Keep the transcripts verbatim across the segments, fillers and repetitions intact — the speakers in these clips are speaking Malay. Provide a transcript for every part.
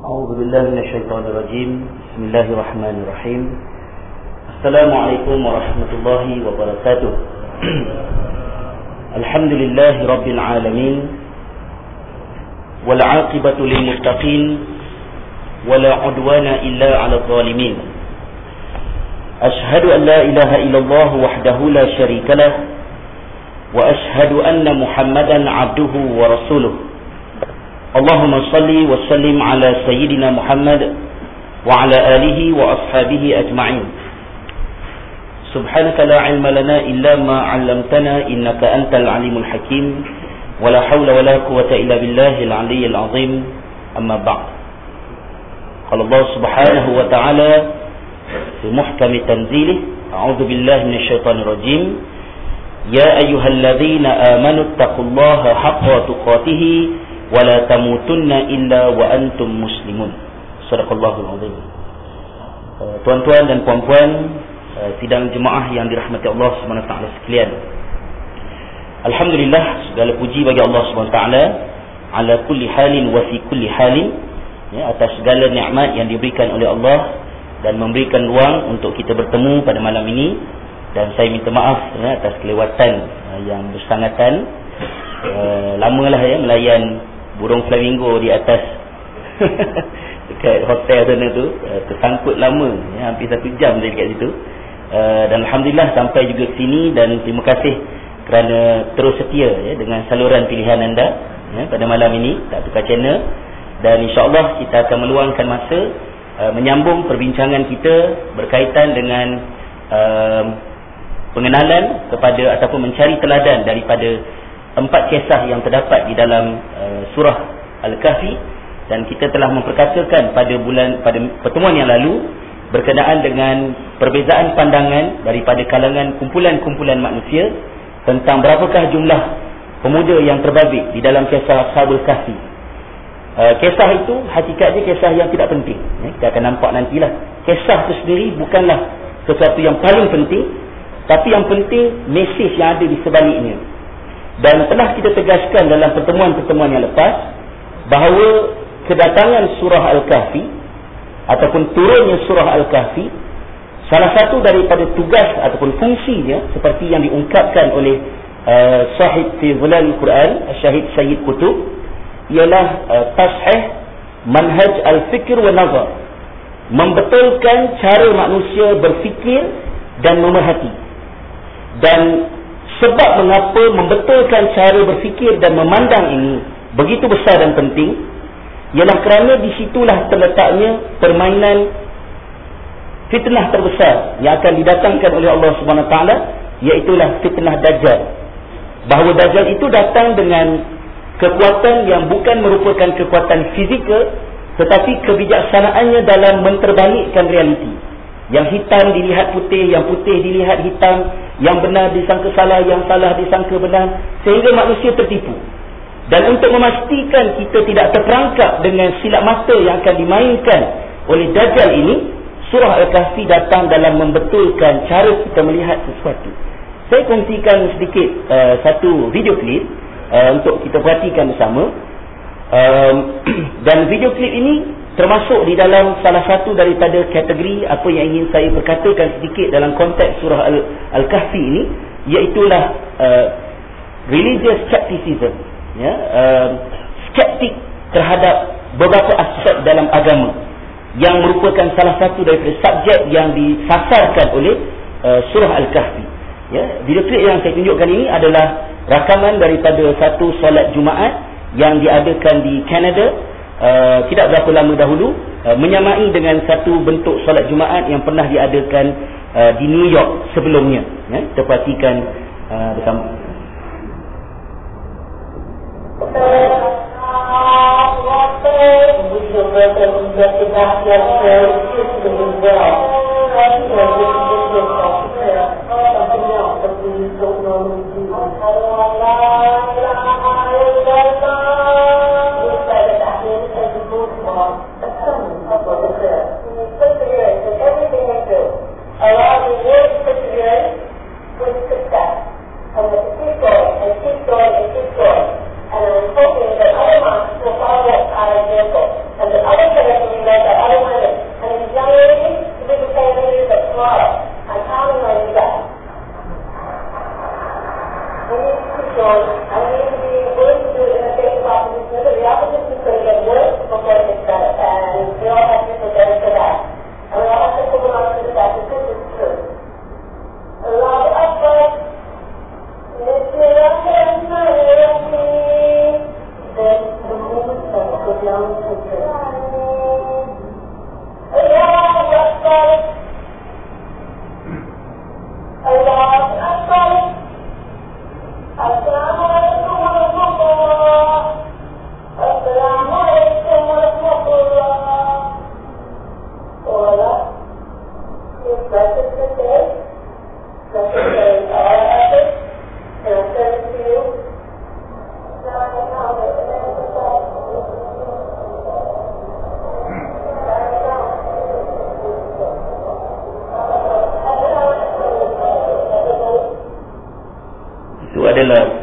أعوذ بالله من الشيطان الرجيم. بسم الله الرحمن الرحيم. السلام عليكم ورحمة الله وبركاته. الحمد لله رب العالمين والعاقبة للمتقين ولا عدوان إلا على الظالمين. أشهد أن لا إله إلا الله وحده لا شريك له وأشهد أن محمدا عبده ورسوله. اللهم صل وسلم على سيدنا محمد وعلى آله وأصحابه أجمعين. سبحانك لا علم لنا إلا ما علمتنا إنك أنت العليم الحكيم ولا حول ولا قوة إلا بالله العلي العظيم. أما بعد، قال الله سبحانه وتعالى في محكم تنزيله: أعوذ بالله من الشيطان الرجيم. يا أيها الذين آمنوا اتقوا الله حق تقاته ولا تموتن إلا وأنتم مسلمون. Sadaqallahul azim. Tuan-tuan dan puan-puan sidang jemaah yang dirahmati Allah Subhanahu wa taala sekalian. Alhamdulillah, segala puji bagi Allah Subhanahu wa taala ala kulli halin wa fi kulli halin, ya, atas segala nikmat yang diberikan oleh Allah dan memberikan ruang untuk kita bertemu pada malam ini. Dan saya minta maaf, ya, atas kelewatan yang bersangatan. Uh, lamalah ya melayan burung flamingo di atas dekat hotel sana tu, uh, tersangkut lama, ya, hampir satu jam dari dekat situ. Uh, dan Alhamdulillah sampai juga ke sini, dan terima kasih kerana terus setia, ya, dengan saluran pilihan anda, ya, pada malam ini, tak tukar channel. Dan insyaAllah kita akan meluangkan masa uh, menyambung perbincangan kita berkaitan dengan uh, pengenalan kepada ataupun mencari teladan daripada empat kisah yang terdapat di dalam uh, surah Al-Kahfi. Dan kita telah memperkatakan pada bulan pada pertemuan yang lalu berkenaan dengan perbezaan pandangan daripada kalangan kumpulan-kumpulan manusia tentang berapakah jumlah pemuda yang terbabit di dalam kisah Ashabul Kahfi. Uh, kisah itu hakikatnya kisah yang tidak penting, ya, kita akan nampak nantilah. Kisah itu sendiri bukanlah sesuatu yang paling penting, tapi yang penting mesej yang ada di sebaliknya. Dan telah kita tegaskan dalam pertemuan-pertemuan yang lepas bahawa kedatangan surah Al-Kahfi ataupun turunnya surah Al-Kahfi, salah satu daripada tugas ataupun fungsinya seperti yang diungkapkan oleh uh, sahib fi Zilal Al-Quran, Syahid Sayyid Qutb, ialah uh, tashih manhaj al-fikr wa nazar, membetulkan cara manusia berfikir dan memerhati. Dan sebab mengapa membetulkan cara berfikir dan memandang ini begitu besar dan penting, ialah kerana di situlah terletaknya permainan fitnah terbesar yang akan didatangkan oleh Allah Subhanahu Wa Taala, iaitulah fitnah Dajjal. Bahawa Dajjal itu datang dengan kekuatan yang bukan merupakan kekuatan fizikal, tetapi kebijaksanaannya dalam menterbalikkan realiti. Yang hitam dilihat putih, yang putih dilihat hitam, yang benar disangka salah, yang salah disangka benar, sehingga manusia tertipu. Dan untuk memastikan kita tidak terperangkap dengan silap mata yang akan dimainkan oleh Dajjal ini, surah Al-Kahfi datang dalam membetulkan cara kita melihat sesuatu. Saya kongsikan sedikit uh, satu video klip uh, untuk kita perhatikan bersama. um, Dan video klip ini termasuk di dalam salah satu daripada kategori apa yang ingin saya perkatakan sedikit dalam konteks surah Al- Al-Kahfi ini, iaitulah uh, religious skepticism, ya, uh, skeptik terhadap beberapa aspek dalam agama yang merupakan salah satu daripada subjek yang disasarkan oleh uh, surah Al-Kahfi. Ya, video klip yang saya tunjukkan ini adalah rakaman daripada satu solat Jumaat yang diadakan di Kanada. Uh, tidak berapa lama dahulu, uh, menyamai dengan satu bentuk solat Jumaat yang pernah diadakan uh, di New York sebelumnya, ya. Kita perhatikan uh, bersama. Allow the word perseverance with success, and with keep going, and keep going, and keep going. And I'm hoping that other monks will follow that example, and that other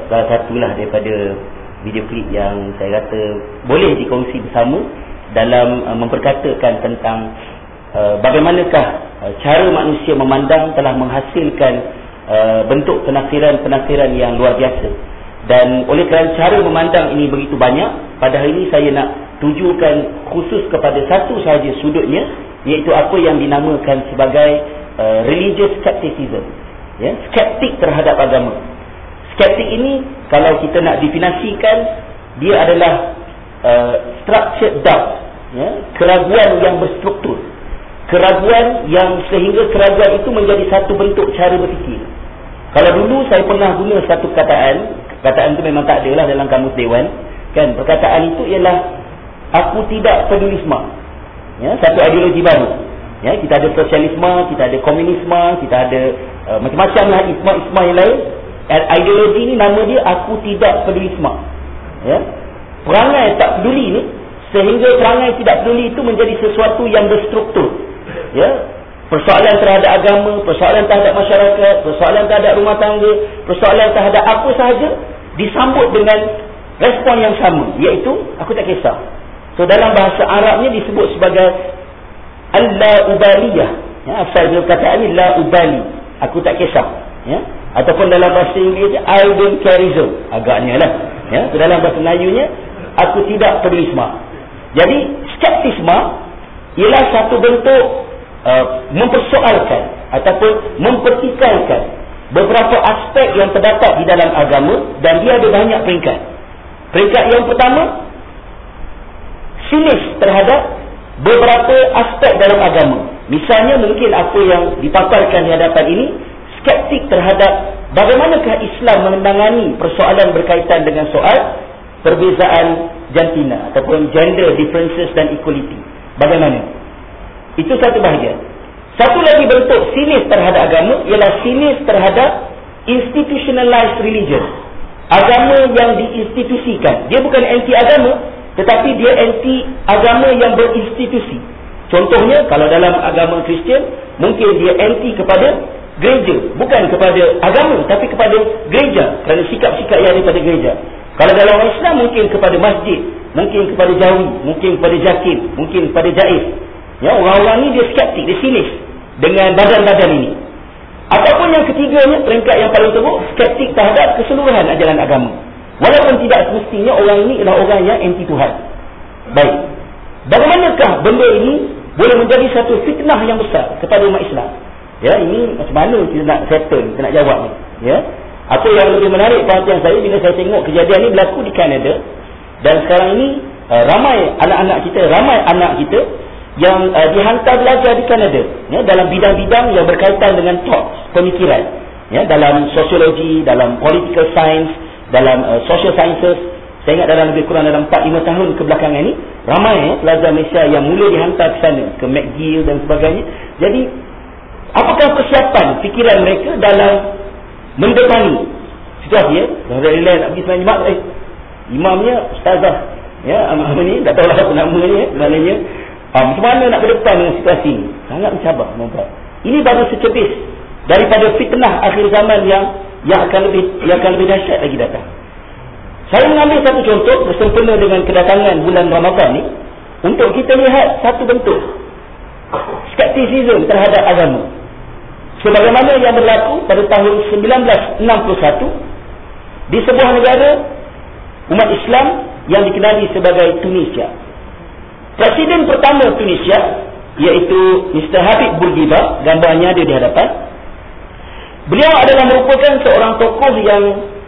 salah satulah daripada video klip yang saya rasa boleh dikongsi bersama dalam uh, memperkatakan tentang uh, bagaimanakah uh, cara manusia memandang telah menghasilkan uh, bentuk penafsiran-penafsiran yang luar biasa. Dan oleh kerana cara memandang ini begitu banyak, pada hari ini saya nak tujukan khusus kepada satu sahaja sudutnya, iaitu apa yang dinamakan sebagai uh, religious skepticism, ya, skeptik terhadap agama. Skeptik ini kalau kita nak definisikan, dia adalah uh, structured doubt, ya, keraguan yang berstruktur, keraguan yang sehingga keraguan itu menjadi satu bentuk cara berfikir. Kalau dulu saya pernah guna satu perkataan, perkataan itu memang tak ada lah dalam kamus dewan, kan? Perkataan itu ialah aku tidak pedulisme, ya, satu ideologi baru. Ya, kita ada sosialisme, kita ada komunisme, kita ada uh, macam-macam lah isma-isma yang lain. Ideologi ni nama dia aku tidak pedulisme, ya. Perangai tak peduli ni, sehingga perangai tidak peduli itu menjadi sesuatu yang berstruktur, ya. Persoalan terhadap agama, persoalan terhadap masyarakat, persoalan terhadap rumah tangga, persoalan terhadap apa sahaja disambut dengan respon yang sama, iaitu aku tak kisah. So dalam bahasa Arabnya disebut sebagai al-la-ubaliyah, ya, asal dia perkataan ni la ubali, aku tak kisah, ya. Ataupun dalam bahasa Inggeris I don't careism, agaknya lah, ya. So dalam bahasa Melayunya aku tidak pedulisme. Jadi skeptisme ialah satu bentuk uh, mempersoalkan ataupun mempertikaikan beberapa aspek yang terdapat di dalam agama, dan dia ada banyak peringkat. Peringkat yang pertama, sinis terhadap beberapa aspek dalam agama. Misalnya mungkin apa yang dipaparkan di hadapan ini, skeptik terhadap bagaimanakah Islam menangani persoalan berkaitan dengan soal perbezaan jantina ataupun gender differences dan equality. Bagaimana? Itu satu bahagian. Satu lagi bentuk sinis terhadap agama ialah sinis terhadap institutionalized religion. Agama yang diinstitusikan. Dia bukan anti agama, tetapi dia anti agama yang berinstitusi. Contohnya, kalau dalam agama Kristian, mungkin dia anti kepada gereja, bukan kepada agama, tapi kepada gereja, kerana sikap-sikap yang ada pada gereja. Kalau dalam orang Islam, mungkin kepada masjid, mungkin kepada jawi, mungkin kepada jakim, mungkin kepada jaiz. Ya, orang-orang ni dia skeptik, dia sinis dengan badan-badan ini. Ataupun yang ketiganya, peringkat yang paling teruk, skeptik terhadap keseluruhan ajaran agama. Walaupun tidak semestinya orang ini adalah orang yang anti Tuhan. Baik, bagaimanakah benda ini boleh menjadi satu fitnah yang besar kepada umat Islam? Ya, ini macam mana kita nak settle, kita nak jawab ni, ya. Apa yang lebih menarik perhatian saya bila saya tengok kejadian ini berlaku di Kanada, dan sekarang ini uh, ramai anak-anak kita, ramai anak kita yang uh, dihantar belajar di Kanada, ya, dalam bidang-bidang yang berkaitan dengan thoughts, pemikiran, ya, dalam sosiologi, dalam political science, dalam uh, social sciences. Saya ingat dalam lebih kurang dalam empat lima tahun kebelakangan ini, ramai ya, pelajar Malaysia yang mula dihantar ke sana, ke McGill dan sebagainya. Jadi apakah persiapan fikiran mereka dalam mendepani situasi, ya? Dah dari lain nak pergi sembahyang Jumaat, eh, imamnya ustazah, ya, apa ni, tak tahulah apa namanya, maknanya ah, macam mana nak berdepan dengan situasi ini? Sangat mencabar, nampak. Ini baru secebis daripada fitnah akhir zaman yang yang akan lebih yang akan lebih dahsyat lagi datang. Saya mengambil satu contoh bersempena dengan kedatangan bulan Ramadan ni untuk kita lihat satu bentuk skeptisisme terhadap agama, sebagaimana yang berlaku pada tahun sembilan belas enam puluh satu di sebuah negara umat Islam yang dikenali sebagai Tunisia. Presiden pertama Tunisia, iaitu Mister Habib Bourguiba, gambarnya ada di hadapan. Beliau adalah merupakan seorang tokoh yang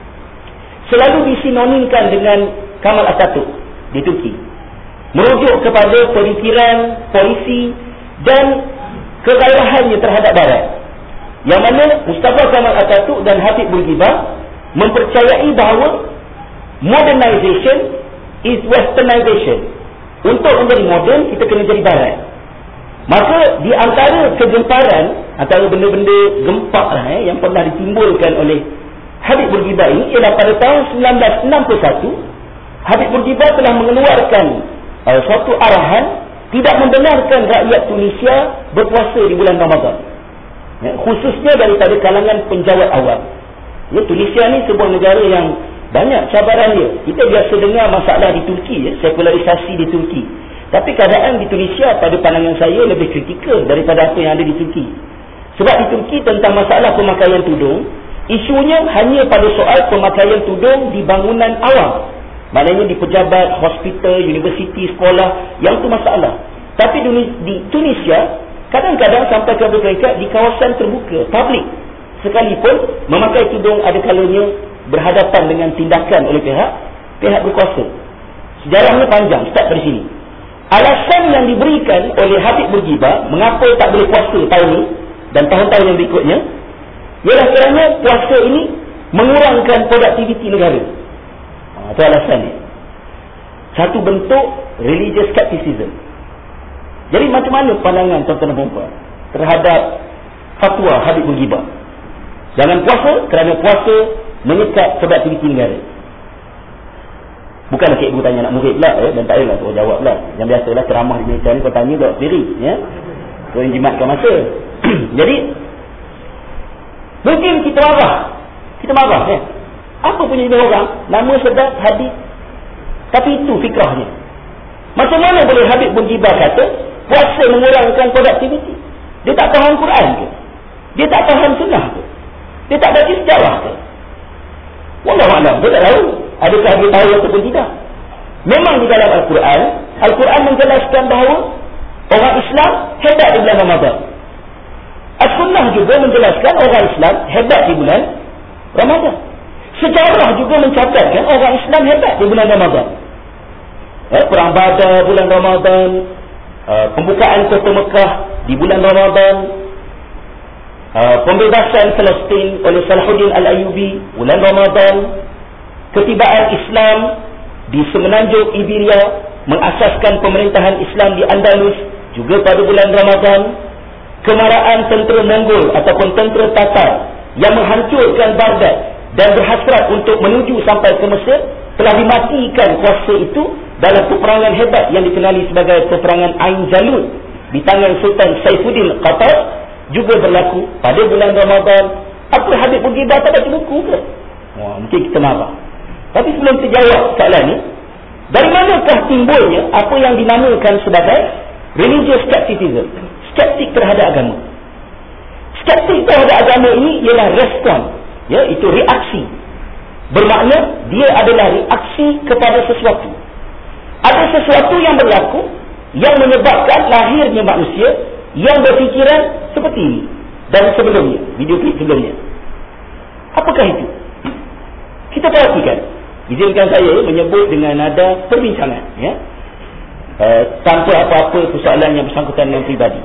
selalu disinonimkan dengan Kamal Atatürk di Turki, merujuk kepada pemikiran, polisi dan kegairahannya terhadap Barat, yang mana Mustafa Kamal Atatürk dan Habib Bourguiba mempercayai bahawa modernization is westernization. Untuk menjadi moden, kita kena jadi Barat. Maka di antara kegemparan, antara benda-benda gempak lah, eh, yang pernah ditimbulkan oleh Habib Bourguiba ini ialah pada tahun sembilan belas enam puluh satu Habib Bourguiba telah mengeluarkan uh, suatu arahan tidak membenarkan rakyat Tunisia berpuasa di bulan Ramadan, ya, khususnya daripada kalangan penjawat awam. Ya, Tunisia ni sebuah negara yang banyak cabaran dia. Kita biasa dengar masalah di Turki, ya, sekularisasi di Turki. Tapi keadaan di Tunisia pada pandangan saya lebih kritikal daripada apa yang ada di Turki. Sebab di Turki tentang masalah pemakaian tudung, isunya hanya pada soal pemakaian tudung di bangunan awam. Maknanya di pejabat, hospital, universiti, sekolah, yang tu masalah. Tapi di Tunisia, kadang-kadang sampai ke peringkat di kawasan terbuka, publik, sekalipun memakai tudung ada kalanya berhadapan dengan tindakan oleh pihak pihak berkuasa. Sejarahnya panjang, start dari sini. Alasan yang diberikan oleh Habib Bourguiba mengapa tak boleh puasa tahun ni dan tahun-tahun yang berikutnya, ialah kerana puasa ini mengurangkan produktiviti negara. Ha, itu alasan dia. Satu bentuk religious skepticism. Jadi macam mana pandangan tuan-tuan dan puan-puan terhadap fatwa Habib Bourguiba? Jangan puasa kerana puasa menyekat produktiviti negara. Bukanlah cikgu tanya nak murid pula, eh? Dan tak payahlah tu jawab pula. Yang biasalah ceramah di Malaysia ni kau tanya jawab sendiri, ya. Kau yang jimatkan masa. Jadi mungkin kita marah. Kita marah, ya. Apa punya lima orang nama sedap hadis, tapi itu fikrahnya. Macam mana boleh Habib Bourguiba kata puasa mengurangkan produktiviti? Dia tak faham Quran ke? Dia tak faham sunnah ke? Dia tak baca sejarah ke? Wallahualam, dia tak tahu adakah dia tahu ataupun tidak. Memang di dalam Al-Quran, Al-Quran menjelaskan bahawa orang Islam hebat di bulan Ramadan. As-Sunnah juga menjelaskan orang Islam hebat di bulan Ramadan. Sejarah juga mencatatkan orang Islam hebat di bulan Ramadan. Eh, Perang Badar bulan Ramadan, uh, pembukaan kota Mekah di bulan Ramadan, uh, pembebasan Palestin oleh Salahuddin Al-Ayyubi bulan Ramadan, ketibaan Islam di semenanjung Iberia, mengasaskan pemerintahan Islam di Andalus juga pada bulan Ramadan, kemarahan tentera Mongol ataupun tentera Tatar yang menghancurkan Baghdad dan berhasrat untuk menuju sampai ke Mesir telah dimatikan kuasa itu dalam peperangan hebat yang dikenali sebagai peperangan Ain Jalut di tangan Sultan Saifuddin Qatar juga berlaku pada bulan Ramadan. Apa Habib Bourguiba tak baca buku ke? Wah, mungkin kita marah. Tapi sebelum terjawab soalan ni, dari manakah timbulnya apa yang dinamakan sebagai religious skepticism? Skeptik terhadap agama. Skeptik terhadap agama ini ialah respon, ya, itu reaksi. Bermakna dia adalah reaksi kepada sesuatu. Ada sesuatu yang berlaku yang menyebabkan lahirnya manusia yang berfikiran seperti ini dan sebelumnya, video klip sebelumnya. Apakah itu? Kita perhatikan. Izinkan saya menyebut dengan nada perbincangan, ya, uh, tanpa apa-apa persoalan yang bersangkutan dengan pribadi.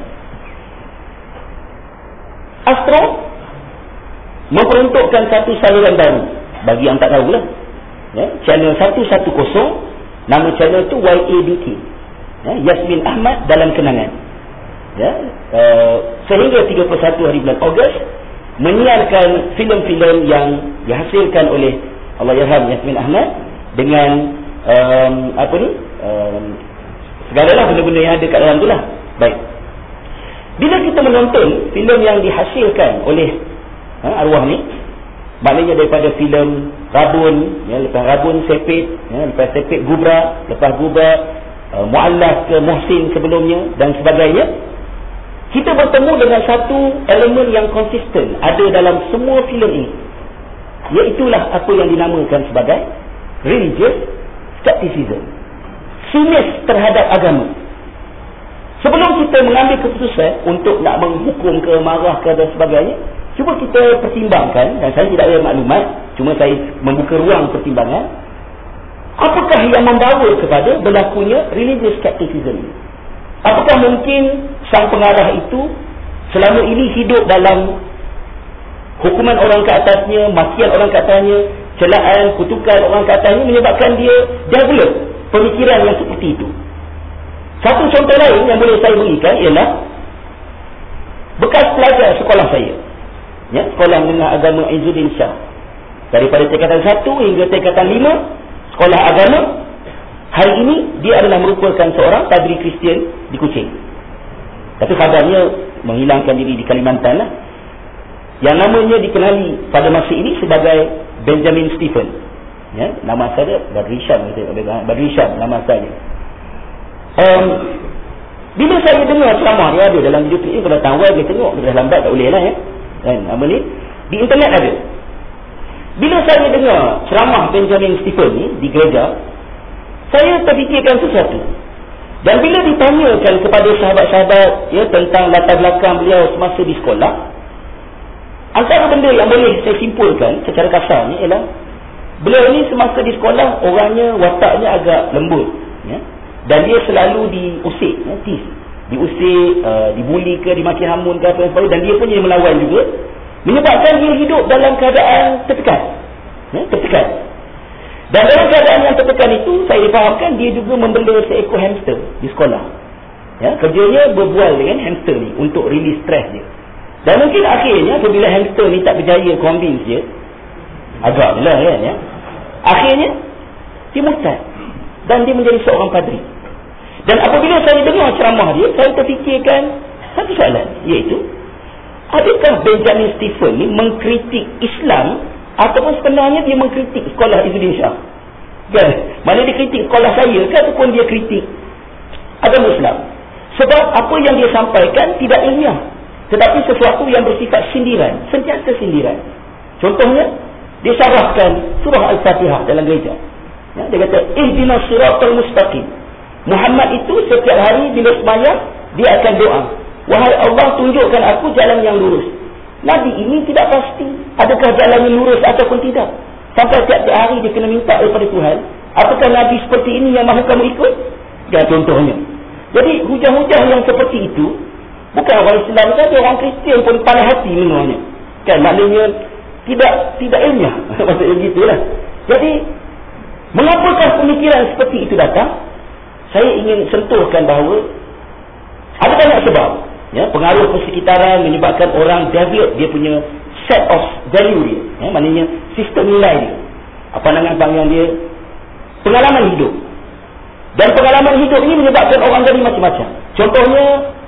Astro memperuntukkan satu saluran baru bagi yang tak tahulah, ya, channel seratus sepuluh, nama channel tu Y A D K, ya, Yasmin Ahmad dalam kenangan, ya, uh, sehingga tiga puluh satu hari bulan Ogos menyiarkan filem-filem yang dihasilkan oleh Allahyarham Yasmin Ahmad dengan um, apa ni um, segala-lah benda-benda yang ada kat dalam tu lah. Baik, bila kita menonton filem yang dihasilkan oleh ha, arwah ni, maknanya daripada filem Rabun, ya, lepas Rabun Sepit, ya, lepas Sepit Gubra, lepas Gubra uh, Mu'allaf ke Muhsin sebelumnya dan sebagainya, kita bertemu dengan satu elemen yang konsisten ada dalam semua filem ini, iaitulah apa yang dinamakan sebagai religious skepticism, sinis terhadap agama. Sebelum kita mengambil keputusan untuk nak menghukum ke, marah ke dan sebagainya, cuba kita pertimbangkan, dan saya tidak ada maklumat, cuma saya membuka ruang pertimbangan, apakah yang membawa kepada berlakunya religious skepticism ini. Apakah mungkin sang pengarah itu selama ini hidup dalam hukuman orang ke atasnya, makian orang ke atasnya, celaan, kutukan orang ke atasnya, menyebabkan dia develop pemikiran yang seperti itu. Satu contoh lain yang boleh saya berikan ialah bekas pelajar sekolah saya, ya, sekolah menengah agama Izzuddin Shah, daripada tingkatan satu hingga tingkatan lima, sekolah agama. Hari ini dia adalah merupakan seorang padri Kristian di Kuching, tapi kabarnya menghilangkan diri di Kalimantan lah. Yang namanya dikenali pada masa ini sebagai Benjamin Stephen. Ya, nama asal dia Badri Syam, Badri Syam nama asal dia. Um, bila saya dengar ceramah dia ada dalam video klip, kalau datang awal dia tengok, dia dah lambat tak boleh lah ya. Kan, apa ni? Di internet ada. Bila saya dengar ceramah Benjamin Stephen ni di gereja, saya terfikirkan sesuatu. Dan bila ditanyakan kepada sahabat-sahabat ya tentang latar belakang beliau semasa di sekolah, antara benda yang boleh saya simpulkan secara kasarnya ialah beliau ni semasa di sekolah orangnya, wataknya agak lembut ya? Dan dia selalu diusik ya, tis. Diusik, uh, dibuli ke, dimaki hamun ke apa sebagainya. Dan dia pun yang melawan juga, menyebabkan dia hidup dalam keadaan tertekan ya, tertekan. Dan dalam keadaan yang tertekan itu, saya difahamkan dia juga membela seekor hamster di sekolah ya, kerjanya berbual dengan hamster ni untuk release stres dia. Dan mungkin akhirnya apabila hamster ni tak berjaya convince dia, agak lah kan ya, akhirnya dia murtad dan dia menjadi seorang padri. Dan apabila saya dengar ceramah dia, saya terfikirkan satu soalan, iaitu adakah Benjamin Stephen ni mengkritik Islam ataupun sebenarnya dia mengkritik sekolah Izzuddin Shah? Kan? Mana dia kritik sekolah saya ke ataupun dia kritik agama Islam? Sebab apa yang dia sampaikan tidak ilmiah, tetapi sesuatu yang bersifat sindiran, sentiasa sindiran. Contohnya, dia syarahkan surah Al-Fatihah dalam gereja. Ya, dia kata, ihdinas siratal mustaqim. Muhammad itu setiap hari bila sembahyang, dia akan doa, wahai Allah, tunjukkan aku jalan yang lurus. Nabi ini tidak pasti adakah jalan yang lurus ataupun tidak. Sampai tiap-tiap hari dia kena minta daripada Tuhan, apakah Nabi seperti ini yang mahu kamu ikut? Dan contohnya. Jadi hujah-hujah yang seperti itu, bukan orang Islam saja, orang Kristian pun panas hati mendengarnya. Kan, maknanya tidak tidak ilmiah. Maksudnya gitulah. Jadi mengapakah pemikiran seperti itu datang? Saya ingin sentuhkan bahawa ada banyak sebab ya, pengaruh persekitaran menyebabkan orang deviate dia punya set of value dia ya, maknanya sistem nilai dia, apa pandangan pandangan dia, pengalaman hidup. Dan pengalaman hidup ini menyebabkan orang jadi macam-macam. Contohnya,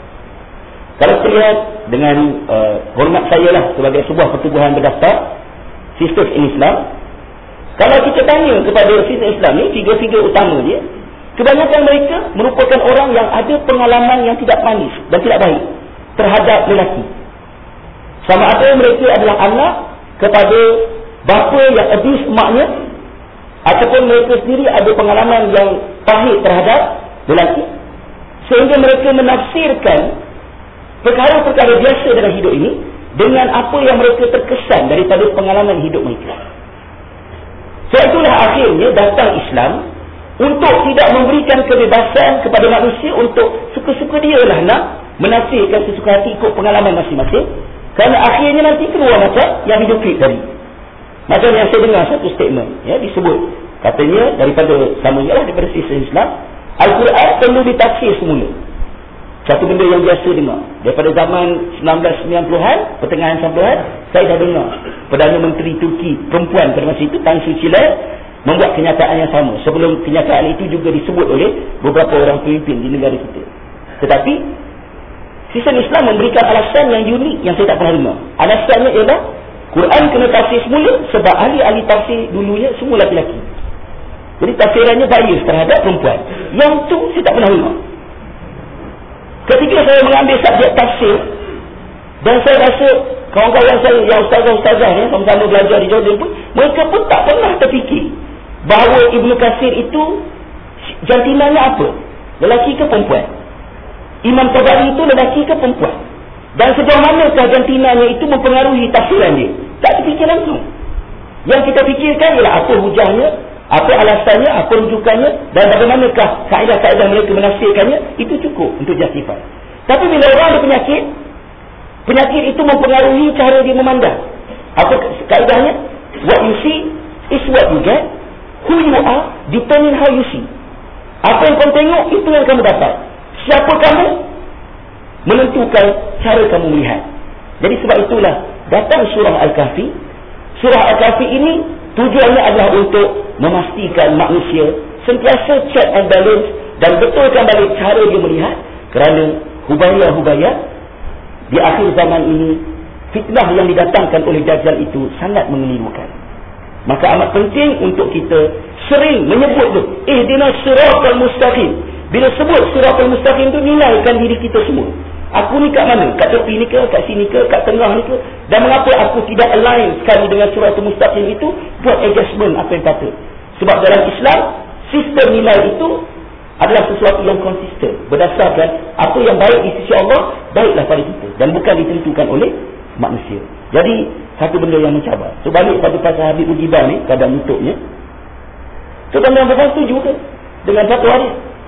kalau kita lihat dengan uh, hormat saya lah sebagai sebuah pertubuhan berdaftar Sisters in Islam, kalau kita tanya kepada Sisters Islam ni, figur-figur utama dia, kebanyakan mereka merupakan orang yang ada pengalaman yang tidak manis dan tidak baik terhadap lelaki. Sama ada mereka adalah anak kepada bapa yang abuse maknya, ataupun mereka sendiri ada pengalaman yang pahit terhadap lelaki, sehingga mereka menafsirkan perkara-perkara biasa dalam hidup ini dengan apa yang mereka terkesan daripada pengalaman hidup mereka. Sebab itulah akhirnya datang Islam untuk tidak memberikan kebebasan kepada manusia untuk suka-suka dia lah nak menafsirkan sesuka hati ikut pengalaman masing-masing. Kerana akhirnya nanti keluar macam yang hidup klip tadi. Macam yang saya dengar satu statement ya, disebut, katanya daripada samanya lah daripada sisi Islam, Al-Quran perlu ditafsir semula. Satu benda yang biasa dengar daripada zaman sembilan belas sembilan puluhan, pertengahan sembilan puluhan, saya dah dengar Perdana Menteri Turki perempuan pada masa itu, Tan Suu Kyi membuat kenyataan yang sama. Sebelum kenyataan itu juga disebut oleh beberapa orang pemimpin di negara kita. Tetapi sistem Islam memberikan alasan yang unik yang saya tak pernah dengar. Alasannya ialah Quran kena tafsir semula sebab ahli-ahli tafsir dulunya semua lelaki. Jadi tafsirannya bias terhadap perempuan. Yang tu saya tak pernah dengar. Ketika saya mengambil subjek tafsir, dan saya rasa kawan-kawan saya yang ustazah-ustazah ni sama-sama belajar di Jordan pun, mereka pun tak pernah terfikir bahawa Ibnu Katsir itu jantinanya apa? Lelaki ke perempuan? Imam Tabari itu lelaki ke perempuan? Dan sejauh manakah jantinanya itu mempengaruhi tafsiran dia? Tak terfikir langsung. Yang kita fikirkan ialah apa hujahnya, apa alasannya, apa rujukannya, dan bagaimanakah kaedah-kaedah mereka menafsirkannya. Itu cukup untuk justify. Tapi bila orang ada penyakit, penyakit itu mempengaruhi cara dia memandang. Apa kaedahnya? What you see is what you get. Who you are determine how you see. Apa yang kamu tengok, itu yang kamu dapat. Siapa kamu menentukan cara kamu melihat. Jadi sebab itulah datang surah Al-Kahfi. Surah Al-Kahfi ini tujuannya adalah untuk memastikan manusia sentiasa check and balance dan betulkan balik cara dia melihat. Kerana hubaya-hubaya di akhir zaman ini, fitnah yang didatangkan oleh Dajjal itu sangat mengelirukan. Maka amat penting untuk kita sering menyebut tu, ihdinas siratal mustaqim. Bila sebut siratal mustaqim tu, nilaikan diri kita semua. Aku ni kat mana? Kat tepi ni ke? Kat sini ke? Kat tengah ni ke? Dan mengapa aku tidak align sekali dengan siratal mustaqim itu? Buat adjustment apa yang patut. Sebab dalam Islam, sistem nilai itu adalah sesuatu yang konsisten, berdasarkan apa yang baik di sisi Allah, baiklah pada kita, dan bukan ditentukan oleh manusia. Jadi satu benda yang mencabar. So balik pada pasal Habib Bourguiba ni, kadang nutupnya, so tuan-tuan puan setuju ke dengan satu hari?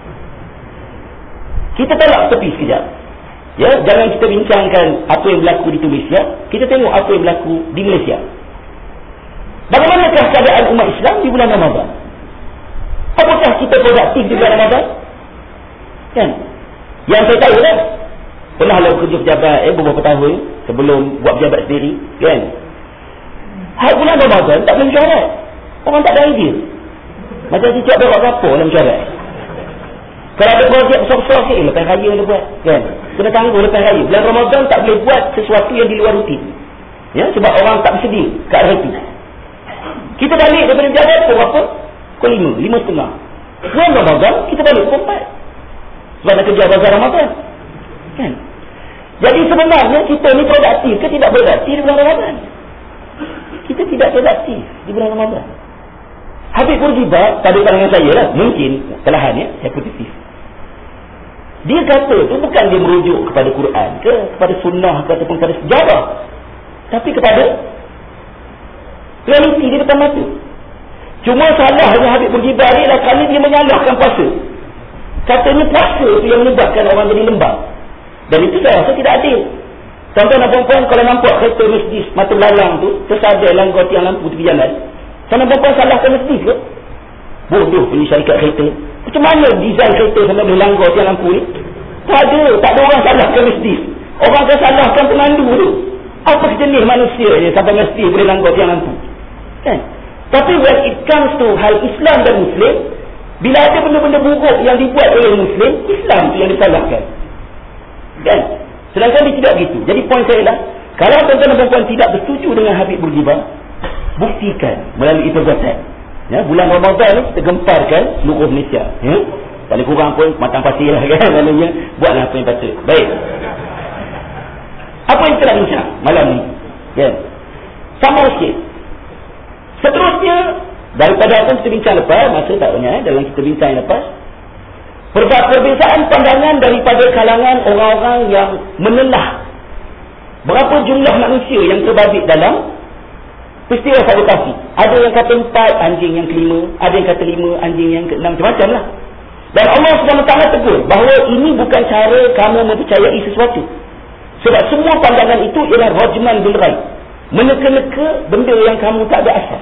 Kita tolak tepi sekejap, ya, jangan kita bincangkan apa yang berlaku di Tunisia. Kita tengok apa yang berlaku di Malaysia. Bagaimanakah keadaan umat Islam di bulan Ramadan? Apakah kita produktif di bulan Ramadan? Kan? Yang saya tahu lah, pernah lah kerja pejabat eh, beberapa tahun sebelum buat pejabat sendiri, kan? Hari bulan Ramadan tak boleh mesyuarat. Orang tak ada idea. Macam si cik berak kapur nak mesyuarat. Kalau ada projek besar-besar sikit, lepas raya dia buat, kan? Kena tangguh lepas raya. Bulan Ramadan tak boleh buat sesuatu yang di luar rutin, ya, sebab orang tak bersedia kat hari itu. Kita balik daripada pejabat pukul berapa? Pukul lima, lima setengah. Bulan Ramadan kita balik pukul empat, sebab nak kerja bazar Ramadan, kan? Jadi sebenarnya kita ni produktif ke tidak produktif di bulan Ramadan? Kita tidak produktif di bulan Ramadan. Habib Bourguiba, pada pandangan saya lah, mungkin kesalahan ya, saya positif. Dia kata tu bukan dia merujuk kepada Quran ke, kepada sunnah ke, ataupun kepada sejarah, tapi kepada realiti di depan mata. Cuma salahnya Habib Bourguiba ni lah kerana dia menyalahkan puasa. Katanya puasa tu yang menyebabkan orang jadi lembab. Dan itu saya rasa tidak adil. Tuan-tuan dan puan-puan, kalau nampak kereta Mercedes mata belalang tu tersadar langgar tiang lampu tepi jalan, tuan-tuan dan puan-puan salahkan Mercedes ke? Bodoh punya syarikat kereta. Macam mana design kereta sampai boleh langgar tiang lampu ni? Tak ada. Tak ada orang salahkan Mercedes. Orang akan salahkan pemandu tu. Apa jenis manusia je sampai Mercedes boleh langgar tiang lampu, kan? Tapi when it comes to hal Islam dan Muslim, bila ada benda-benda buruk yang dibuat oleh Muslim, Islam tu yang disalahkan, kan? Sedangkan dia tidak begitu. Jadi poin saya lah, kalau tuan-tuan dan puan-puan tidak bersetuju dengan Habib Bourguiba, buktikan melalui perbuatan. Ya, bulan Ramadan ni kita gemparkan seluruh Malaysia, ya? Tak boleh kurang pun matang pasir lah, kan? Maknanya buatlah apa yang patut. Baik, apa yang kita nak bincang malam ni, kan? Sama sikit. Seterusnya, daripada apa yang kita bincang lepas, masa tak banyak eh, dalam kita bincang yang lepas, perbezaan pandangan daripada kalangan orang-orang yang menelah berapa jumlah manusia yang terbabit dalam peristiwa sabotasi. Ada yang kata empat, anjing yang kelima. Ada yang kata lima, anjing yang keenam. Macam-macam lah. Dan Allah subhanahu wa taala tegur bahawa ini bukan cara kamu mempercayai sesuatu. Sebab semua pandangan itu ialah rajman bil ghaib, meneka-neka benda yang kamu tak ada asas.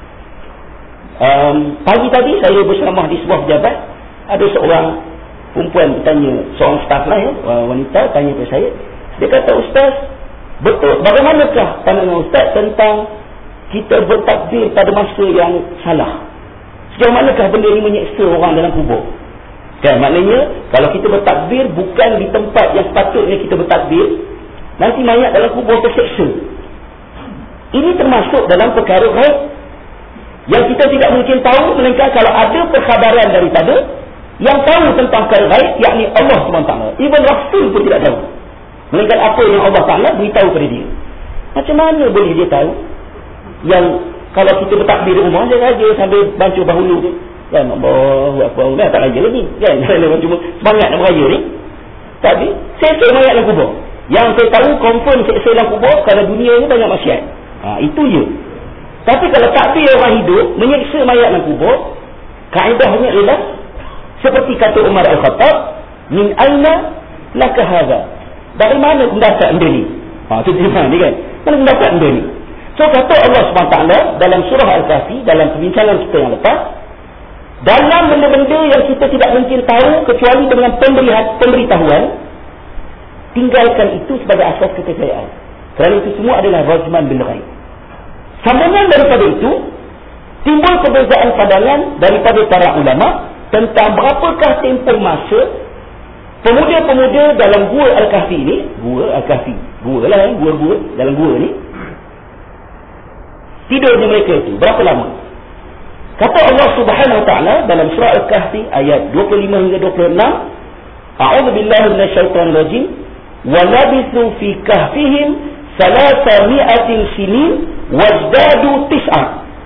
Um, pagi tadi saya berceramah di sebuah pejabat. Ada seorang perempuan bertanya, seorang staf lah ya, wanita tanya kepada saya. Dia kata, Ustaz, betul, bagaimanakah pandangan Ustaz tentang kita bertakbir pada masa yang salah? Sejauh manakah benda ini menyeksa orang dalam kubur? Kan, maknanya kalau kita bertakbir bukan di tempat yang sepatutnya kita bertakbir, nanti mayat dalam kubur terseksa. Ini termasuk dalam perkara ghaib yang kita tidak mungkin tahu, melainkan kalau ada perkhabaran daripada yang tahu tentang perkara ghaib, yakni Allah subhanahu wa taala. Even Rasul pun tidak tahu, melainkan apa yang Allah Taala beritahu kepada dia. Macam mana boleh dia tahu yang kalau kita bertakbir di rumah, dia raja sambil bancuh bahulu tu, kan? Allahu akbar, dah tak raja lagi, kan? Cuma semangat nak beraya ni. Tapi seksa mayat dalam kubur. Yang saya tahu confirm seksa dalam kubur kalau dunia ni banyak maksiat. Ha, itu je. Tapi kalau takbir orang hidup menyeksa mayat dalam kubur, kaedahnya ialah seperti kata Umar Al-Khattab, min aina laka hadha? Dari mana mendapat benda ni? Ha, tu terima ni, kan? Mana mendapat benda ni? So kata Allah subhanahu wa taala dalam surah Al-Kahfi, dalam perbincangan kita yang lepas, dalam benda-benda yang kita tidak mungkin tahu kecuali dengan pemberitahuan, tinggalkan itu sebagai asas kepercayaan. Kerana itu semua adalah rajman bil ghaib. Sambungan daripada itu, timbul perbezaan pandangan daripada para ulama tentang berapakah tempoh masa pemuda-pemuda dalam gua Al-Kahfi ni, gua Al-Kahfi, gua lah, gua-gua dalam gua ni, tidurnya mereka itu berapa lama? Kata Allah Subhanahu wa taala dalam surah Al-Kahfi ayat dua puluh lima hingga dua puluh enam, A'udzu billahi minasyaitonir rajim, wa labithu fi kahfihim thalathami'atin sinin wazdadu tis'a.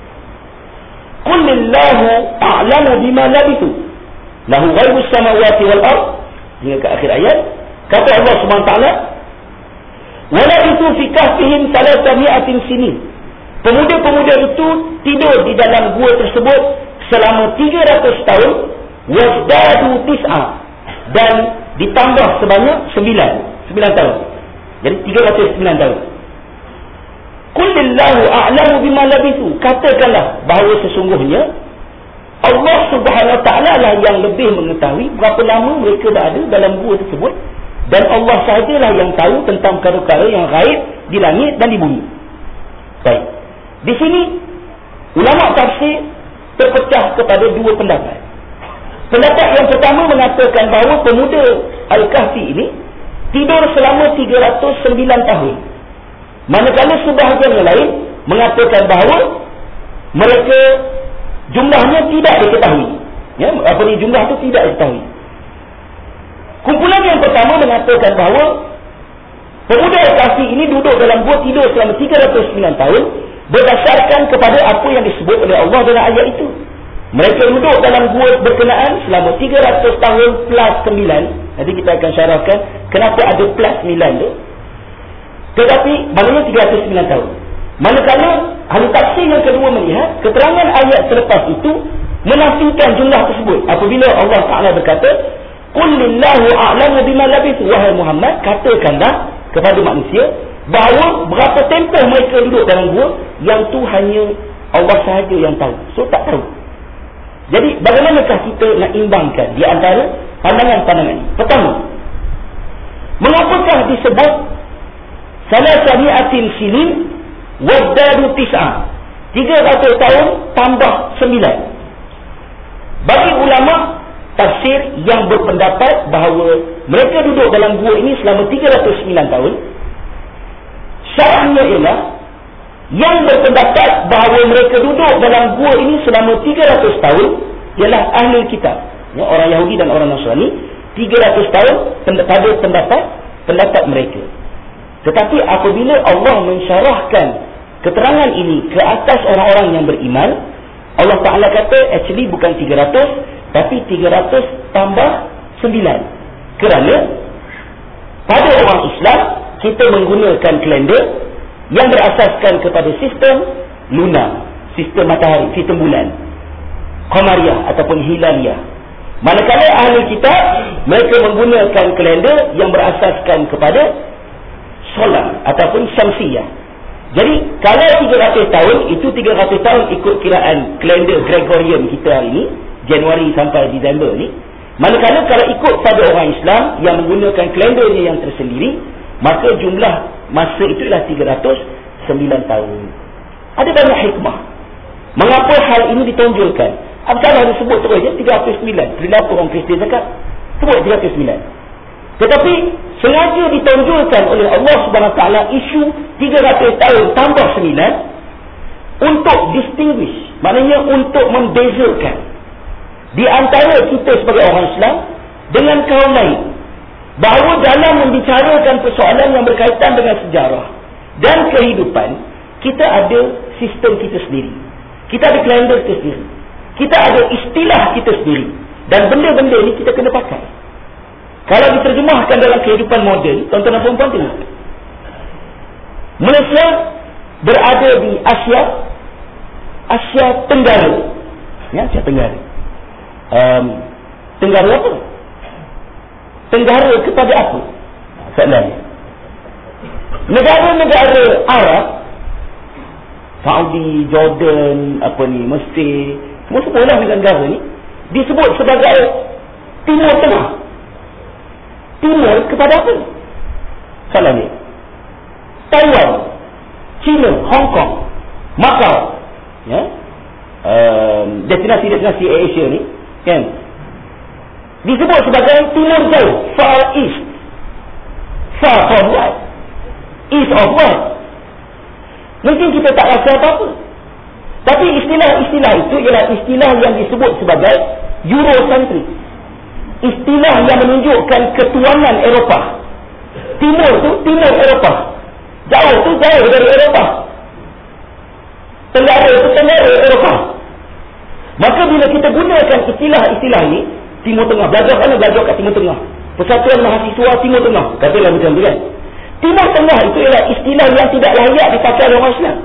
Qul lillahu a'lamu bima labithu lahu ghaibus samawati wal ard, hingga ke akhir ayat. Kata Allah Subhanahu wa taala, wa labithu fi kahfihim thalathami'atin sinin. Pemuda-pemuda itu tidur di dalam gua tersebut selama tiga ratus tahun, wazdadu tis'a, dan ditambah sebanyak sembilan tahun. Jadi tiga ratus sembilan tahun. Qul lillahu a'lamu bima labithu, katakanlah bahawa sesungguhnya Allah Subhanahu wa taala lah yang lebih mengetahui berapa lama mereka berada dalam gua tersebut, dan Allah sahajalah yang tahu tentang perkara-perkara yang gaib di langit dan di bumi. Baik. Di sini ulama tafsir terpecah kepada dua pendapat. Pendapat yang pertama mengatakan bahawa pemuda Al-Kahfi ini tidur selama tiga ratus sembilan tahun. Manakala sebahagian yang lain mengatakan bahawa mereka jumlahnya tidak diketahui. Ya, apa ni jumlah itu tidak diketahui. Kumpulan yang pertama mengatakan bahawa pemuda Al-Kahfi ini duduk dalam gua tidur selama tiga ratus sembilan tahun berdasarkan kepada apa yang disebut oleh Allah dalam ayat itu. Mereka duduk dalam gua berkenaan selama tiga ratus tahun plus sembilan. Nanti kita akan syarahkan kenapa ada plus sembilan tu. Tetapi maknanya tiga ratus sembilan tahun. Manakala ahli tafsir yang kedua melihat keterangan ayat selepas itu menafikan jumlah tersebut. Apabila Allah Taala berkata, "Qul lillahu a'lamu bima labithu", wahai Muhammad, katakanlah kepada manusia bahawa berapa tempoh mereka duduk dalam gua, yang tu hanya Allah sahaja yang tahu. So tak tahu. Jadi bagaimanakah kita nak imbangkan di antara pandangan-pandangan ini? Pertama, mengapakah disebut salasami'atin sinin wazdadu tis'a, tiga ratus tahun tambah sembilan? Bagi ulama tafsir yang berpendapat bahawa mereka duduk dalam gua ini selama tiga ratus sembilan tahun, syarahnya ialah yang berpendapat bahawa mereka duduk dalam gua ini selama tiga ratus tahun ialah ahli kitab, ya, orang Yahudi dan orang Nasrani. Tiga ratus tahun pada pendapat pendapat mereka. Tetapi apabila Allah mensyarahkan keterangan ini ke atas orang-orang yang beriman, Allah Ta'ala kata actually bukan tiga ratus, tapi tiga ratus tambah sembilan. Kerana pada orang Islam kita menggunakan kalender yang berasaskan kepada sistem lunar, sistem matahari, sistem bulan, Qamariyah ataupun Hilaliyah. Manakala ahli kitab mereka menggunakan kalender yang berasaskan kepada solar ataupun Syamsiyah. Jadi kalau tiga ratus tahun itu tiga ratus tahun ikut kiraan kalender Gregorian kita hari ini, Januari sampai Disember ni. Manakala kalau ikut pada orang Islam yang menggunakan kalendernya yang tersendiri, maka jumlah masa itu ialah tiga ratus sembilan tahun. Ada banyak hikmah mengapa hal ini ditonjolkan. Apakah disebut terus je tiga ratus sembilan? Perilaku orang Kristian cakap sebut tiga ratus sembilan. Tetapi sengaja ditonjolkan oleh Allah Subhanahu Wa Taala isu tiga ratus tahun tambah sembilan untuk distinguish, maknanya untuk membezakan di antara kita sebagai orang Islam dengan kaum lain, bahawa dalam membicarakan persoalan yang berkaitan dengan sejarah dan kehidupan, kita ada sistem kita sendiri, kita ada kalender kita sendiri, kita ada istilah kita sendiri, dan benda-benda ini kita kena pakai. Kalau diterjemahkan dalam kehidupan moden, tuan-tuan dan puan-puan tengok, Malaysia berada di Asia Asia Tenggara, ya, Asia Tenggara. Um, Tenggara apa? Tenggara kepada apa? Soalannya. Negara-negara Arab, Saudi, Jordan, apa ni, Mesir, semua semualah negara ni disebut sebagai Timur Tengah. Timur kepada apa? Soalannya. Taiwan, China, Hong Kong, Macau, ya, um, destinasi-destinasi Asia ni, kan, disebut sebagai Timur Jauh, Far East. Far from what? East of what? Mungkin kita tak rasa apa-apa. Tapi istilah-istilah itu ialah istilah yang disebut sebagai Eurocentric. Istilah yang menunjukkan ketuanan Eropah. Timur tu timur Eropah. Jauh tu jauh dari Eropah. Tenggara tu tenggara Eropah. Maka bila kita gunakan istilah-istilah ini, Timur Tengah, belajar mana belajar kat Timur Tengah. Persatuan Mahasiswa Timur Tengah, katalah macam tu kan. Timur Tengah itu ialah istilah yang tidak layak dipakai oleh orang Islam.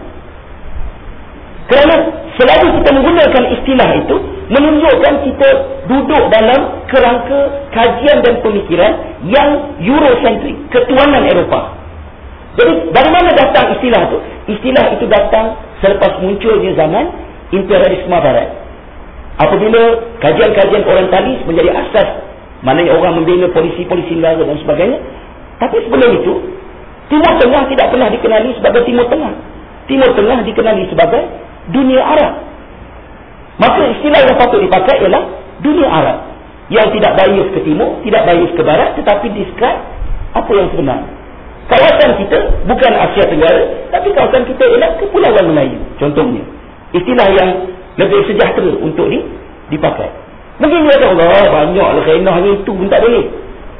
Kerana selalu kita menggunakan istilah itu menunjukkan kita duduk dalam kerangka kajian dan pemikiran yang Eurocentric, ketuanan Eropah. Jadi dari mana datang istilah itu? Istilah itu datang selepas munculnya zaman imperialisme barat. Apabila kajian-kajian orientalis menjadi asas, maknanya orang membina polisi-polisi negara dan sebagainya. Tapi sebelum itu, Timur Tengah tidak pernah dikenali sebagai Timur Tengah. Timur Tengah dikenali sebagai dunia Arab. Maka istilah yang patut dipakai ialah dunia Arab, yang tidak bias ke timur, tidak bias ke barat, tetapi describe apa yang sebenar. Kawasan kita bukan Asia Tenggara, tapi kawasan kita ialah Kepulauan Melayu contohnya. Istilah yang lebih sejahtera untuk di, dipakai. Mungkin dia kata, Allah banyaklah kainahnya, itu pun tak boleh.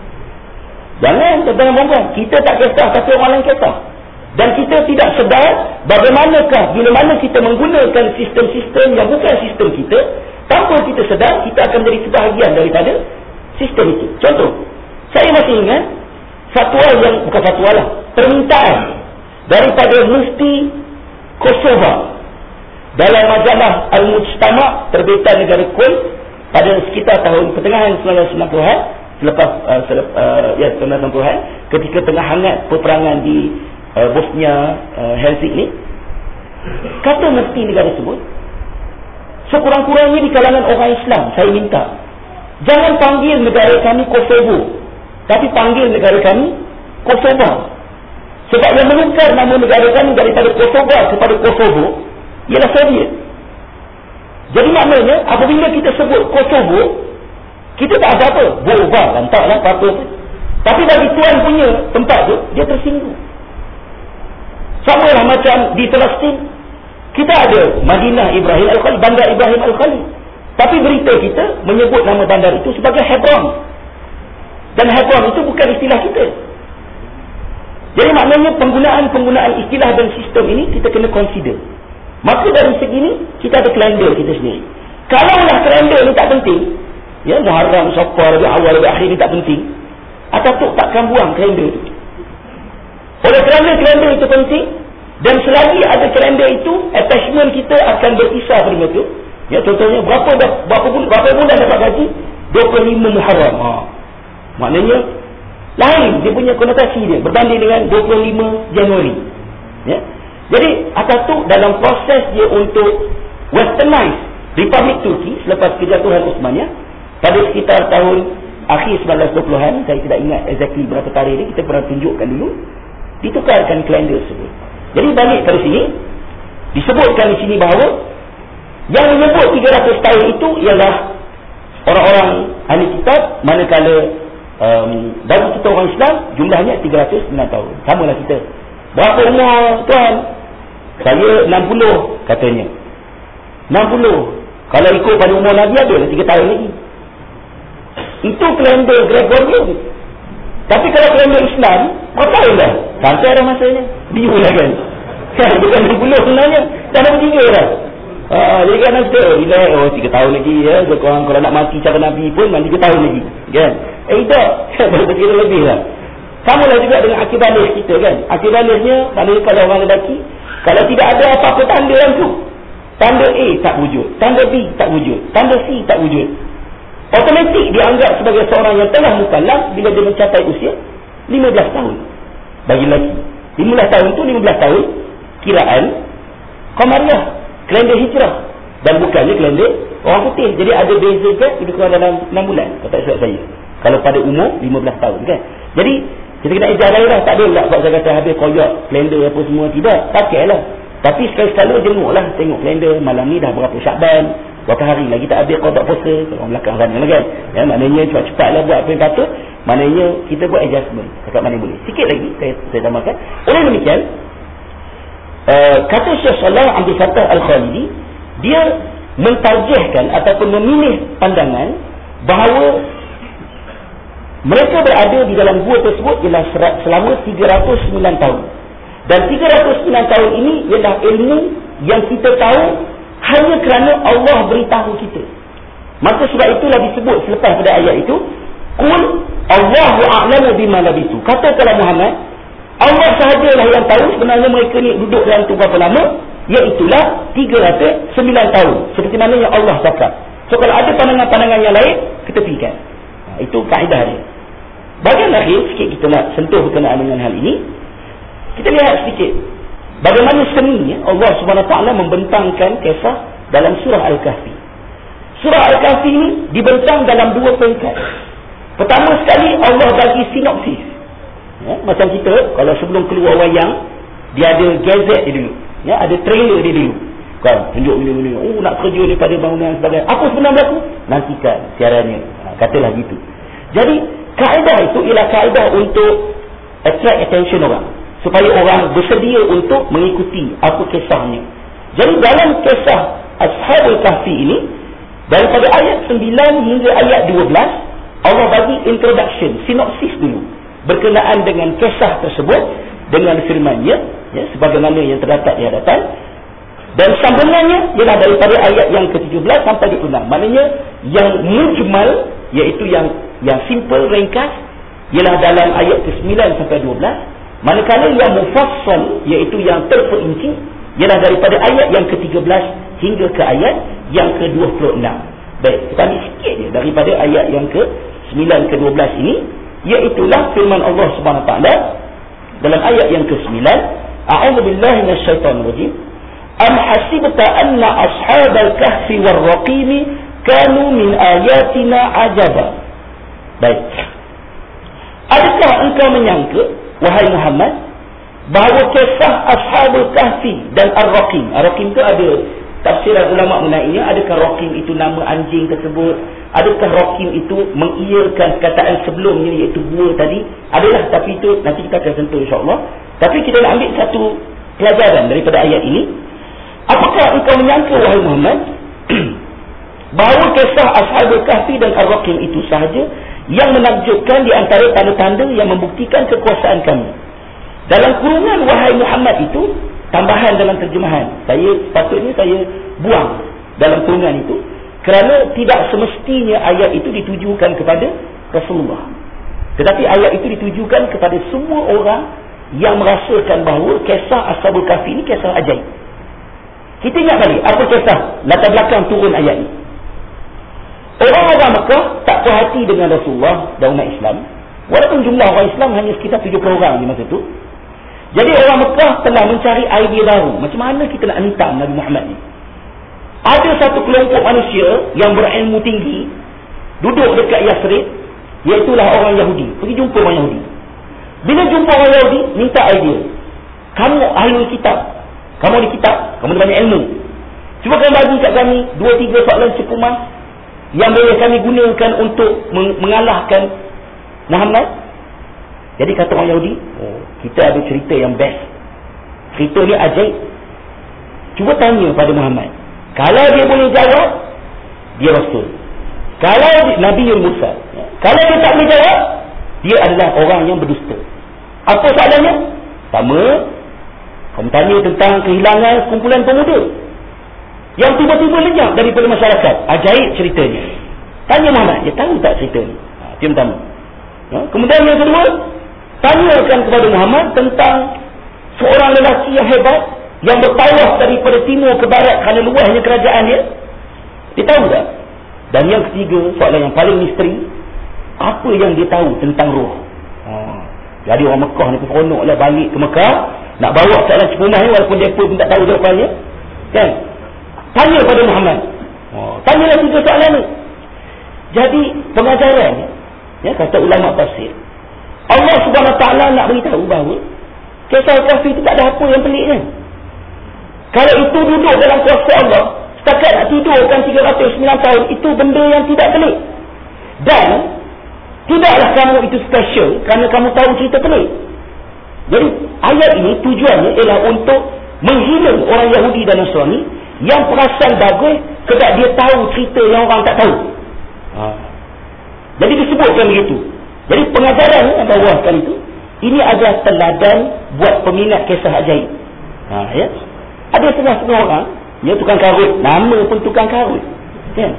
Jangan, tuan-tuan, kita tak kisah, tapi orang lain kisah. Dan kita tidak sedar bagaimanakah bila mana kita menggunakan sistem-sistem yang bukan sistem kita, tanpa kita sedar kita akan menjadi sebahagian daripada sistem itu. Contoh, saya masih ingat fatwa yang bukan fatwa lah, permintaan daripada Mufti Kosova dalam majalah Al-Mujtama' terbitan negara Kuwait pada sekitar tahun pertengahan sembilan belas sembilan puluhan, selepas uh, selep, uh, ya sembilan belas sembilan puluhan, ketika tengah hangat peperangan di uh, Bosnia uh, Helsinki, kata mufti negara tersebut, sekurang-kurangnya di kalangan orang Islam, saya minta jangan panggil negara kami Kosovo, tapi panggil negara kami Kosova. Sebab yang menukar nama negara kami daripada Kosova kepada Kosovo ialah Soviet. Jadi maknanya apabila kita sebut Kosovo, kita tak ada apa, Bova, lantaklah apa-apa. Tapi bagi tuan punya tempat tu, dia tersinggung. Sama lah macam di Palestin, kita ada Madinah Ibrahim Al-Khalil, Bandar Ibrahim Al-Khalil. Tapi berita kita menyebut nama bandar itu sebagai Hebron. Dan Hebron itu bukan istilah kita. Jadi maknanya penggunaan-penggunaan istilah dan sistem ini kita kena consider. Maka dari segi ini kita ada kalender kita sendiri. Kalaulah kalender ni tak penting, ya, Muharram, Safar, Rabiul Awal, Rabiul Akhir ni tak penting, Atatürk takkan buang kalender itu. Oleh kerana kalender itu penting, dan selagi ada kalender itu, attachment kita akan berkisar pada itu. Ya, contohnya berapa berapa bulan, berapa bulan dapat gaji? dua puluh lima Muharram. Ha. Maknanya lain dia punya konotasi dia berbanding dengan dua puluh lima Januari. Ya. Jadi Atatürk dalam proses dia untuk westernize Republik Turki selepas kejatuhan Osmania pada sekitar tahun akhir sembilan belas dua puluhan, saya tidak ingat exactly berapa tarikh ni, kita pernah tunjukkan dulu, ditukarkan kalender tersebut. Jadi balik pada sini, disebutkan di sini bahawa yang menyebut tiga ratus tahun itu ialah orang-orang ahli kitab, manakala um, bagi kita orang Islam jumlahnya tiga ratus sembilan tahun. Samalah kita. Berapa umur tuan? Saya enam puluh katanya. enam puluh. Kalau ikut pada umur Nabi ada tiga tahun lagi. Itu kalender Gregorian. Tapi kalau kalender Islam, berapa tahun dah? Sampai ada masanya. Biu lah kan. Kan bukan enam puluh sebenarnya. Dah ada tiga dah. Ah, jadi kan ada bila oh tiga tahun lagi ya. Korang kalau nak mati cara Nabi pun mati tiga tahun lagi. Kan? Eh tak. Berkira lebih lah. Sama lah juga dengan akid balis kita kan. Akid balisnya, maknanya kalau orang lelaki, kalau tidak ada apa-apa tanda yang tu, tanda A tak wujud, tanda B tak wujud, tanda C tak wujud, automatik dianggap sebagai seorang yang telah mukallaf bila dia mencapai usia lima belas tahun. Bagi lelaki lima belas tahun tu lima belas tahun kiraan Qamariyah, kalender hijrah, dan bukannya kalender orang putih. Jadi ada beza gap lebih kurang dalam enam bulan kata silap saya, kalau pada umur lima belas tahun kan. Jadi kita kena ejar daerah, tak ada pula sebab saya kata habis koyak kalender apa semua, tidak, pakailah. Tapi sekali-sekala jenguklah, tengok kalender malam ni dah berapa Syakban, berapa hari lagi tak habis qada puasa, orang belakang sana lah kan. Ya, maknanya cepat-cepatlah buat apa yang patut, maknanya kita buat adjustment dekat mana boleh. Sikit lagi saya saya tambahkan. Oleh demikian, uh, kata Syekh Salah Abdul Fattah Al-Khalidi, dia mentarjihkan ataupun memilih pandangan bahawa mereka berada di dalam gua tersebut ialah selama tiga ratus sembilan tahun. Dan tiga ratus sembilan tahun ini ialah ilmu yang kita tahu hanya kerana Allah beritahu kita. Maka sebab itulah disebut selepas pada ayat itu, qul Allahu a'lamu bima labisu. Katakanlah Muhammad, Allah sahajalah yang tahu sebenarnya mereka ni duduk dalam tu berapa lama, iaitulah tiga ratus sembilan tahun. Seperti mana yang Allah cakap. So kalau ada pandangan-pandangan yang lain, ketepikan. Ha, itu kaedah dia. Bahagian akhir sikit kita nak sentuh berkenaan dengan hal ini. Kita lihat sedikit bagaimana seninya Allah Subhanahu Wa Taala membentangkan kisah dalam surah Al-Kahfi. Surah Al-Kahfi ini dibentang dalam dua peringkat. Pertama sekali Allah bagi sinopsis. Ya, macam kita kalau sebelum keluar wayang, dia ada gazette dia dulu. Ya, ada trailer dia dulu. Kan, tunjuk benda-benda. Oh, nak kerja ni pada bangunan sebagainya. Apa sebenarnya berlaku? Nantikan siarannya. Ha, katalah gitu. Jadi, kaedah itu ialah kaedah untuk attract attention orang. Supaya orang bersedia untuk mengikuti apa kisahnya. Jadi, dalam kisah Ashabul Kahfi ini, daripada ayat sembilan hingga ayat dua belas, Allah bagi introduction, sinopsis dulu. Berkenaan dengan kisah tersebut, dengan firman-Nya, ya, sebagaimana yang terdapat di hadapan. Dan sambungannya ialah daripada ayat yang ke tujuh belas sampai dua puluh enam. Maknanya yang mujmal, iaitu yang yang simple, ringkas, ialah dalam ayat ke sembilan sampai dua belas. Manakala yang mufassal, iaitu yang terperinci, ialah daripada ayat yang ke tiga belas hingga ke ayat yang ke dua puluh enam. Baik, kita ambil sikit je daripada ayat yang ke sembilan ke dua belas ini, iaitulah firman Allah Subhanahu Wa Taala dalam ayat yang ke sembilan, a'udzu billahi minasyaitonir rajim. Am hasibta anna ashabal kahfi war raqimi kanu min ayatina ajaba. Baik. Adakah engkau menyangka, wahai Muhammad, bahawa kisah ashabul kahfi dan ar-raqim, ar-raqim itu ada tafsiran ulama mengenainya. Adakah raqim itu nama anjing tersebut? Adakah raqim itu mengiyakan perkataan sebelumnya, iaitu gua tadi? Adalah, tapi itu nanti kita akan sentuh insya-Allah. Tapi kita nak ambil satu pelajaran daripada ayat ini. Apakah engkau menyangka, wahai Muhammad, bahawa kisah Ashabul Kahfi dan Ar-Raqim itu sahaja yang menakjubkan di antara tanda-tanda yang membuktikan kekuasaan kami? Dalam kurungan wahai Muhammad itu, tambahan dalam terjemahan, saya sepatutnya saya buang dalam kurungan itu, kerana tidak semestinya ayat itu ditujukan kepada Rasulullah. Tetapi ayat itu ditujukan kepada semua orang yang merasakan bahawa kisah Ashabul Kahfi ini kisah ajaib. Kita ingat balik apa kisah latar belakang turun ayat ini. Orang-orang Mekah tak puas hati dengan Rasulullah dan umat Islam. Walaupun jumlah orang Islam hanya sekitar tujuh puluh orang di masa itu. Jadi orang Mekah telah mencari idea baru. Macam mana kita nak hentam Nabi Muhammad ni? Ada satu kelompok manusia yang berilmu tinggi duduk dekat Yathrib, iaitulah orang Yahudi. Pergi jumpa orang Yahudi. Bila jumpa orang Yahudi, minta idea. Kamu ahli kitab, kamu ada kitab, kamu ada banyak ilmu. Cuba kamu bagi kat kami dua tiga soalan cepumas yang boleh kami gunakan untuk mengalahkan Muhammad. Jadi kata orang Yahudi, oh, kita ada cerita yang best. Cerita ni ajaib. Cuba tanya pada Muhammad. Kalau dia boleh jawab, dia Rasul. Kalau Nabi yang Musa. Kalau dia tak boleh jawab, dia adalah orang yang berdusta. Apa soalannya? Sama, kamu tanya tentang kehilangan kumpulan pemuda yang tiba-tiba lenyap daripada masyarakat. Ajaib ceritanya. Tanya Muhammad, dia tahu tak cerita ni? Ha, dia pertama. Ha? Kemudian yang kedua, tanyakan kepada Muhammad tentang seorang lelaki yang hebat yang bertawaf daripada timur ke barat kerana luasnya kerajaan dia. Dia tahu tak? Dan yang ketiga, soalan yang paling misteri, apa yang dia tahu tentang roh? Ha. Jadi orang Mekah ni seronoklah balik ke Mekah, nak bawa soalan cepumas ni walaupun dia pun tak tahu jawapannya. Kan? Tanya pada Muhammad. Oh, tanyalah tiga soalan ni. Jadi pengajarannya, ya, kata ulama tafsir, Allah Subhanahu Wa Taala nak beritahu bahawa kisah Kahfi itu tak ada apa yang peliknya. Kalau itu duduk dalam kuasa Allah, setakat nak tidurkan tiga ratus sembilan tahun, itu benda yang tidak pelik. Dan tidaklah kamu itu special kerana kamu tahu cerita pelik. Jadi ayat ini tujuannya ialah untuk menghina orang Yahudi dan Nasrani Yang perasan bagus sebab dia tahu cerita yang orang tak tahu. Ha. Jadi disebutkan begitu. Jadi pengajaran yang bawakan itu, ini adalah teladan buat peminat kisah ajaib. Ha, ya. Ada setengah-setengah orang, ya, tukang karut, nama pun tukang karut. Ya.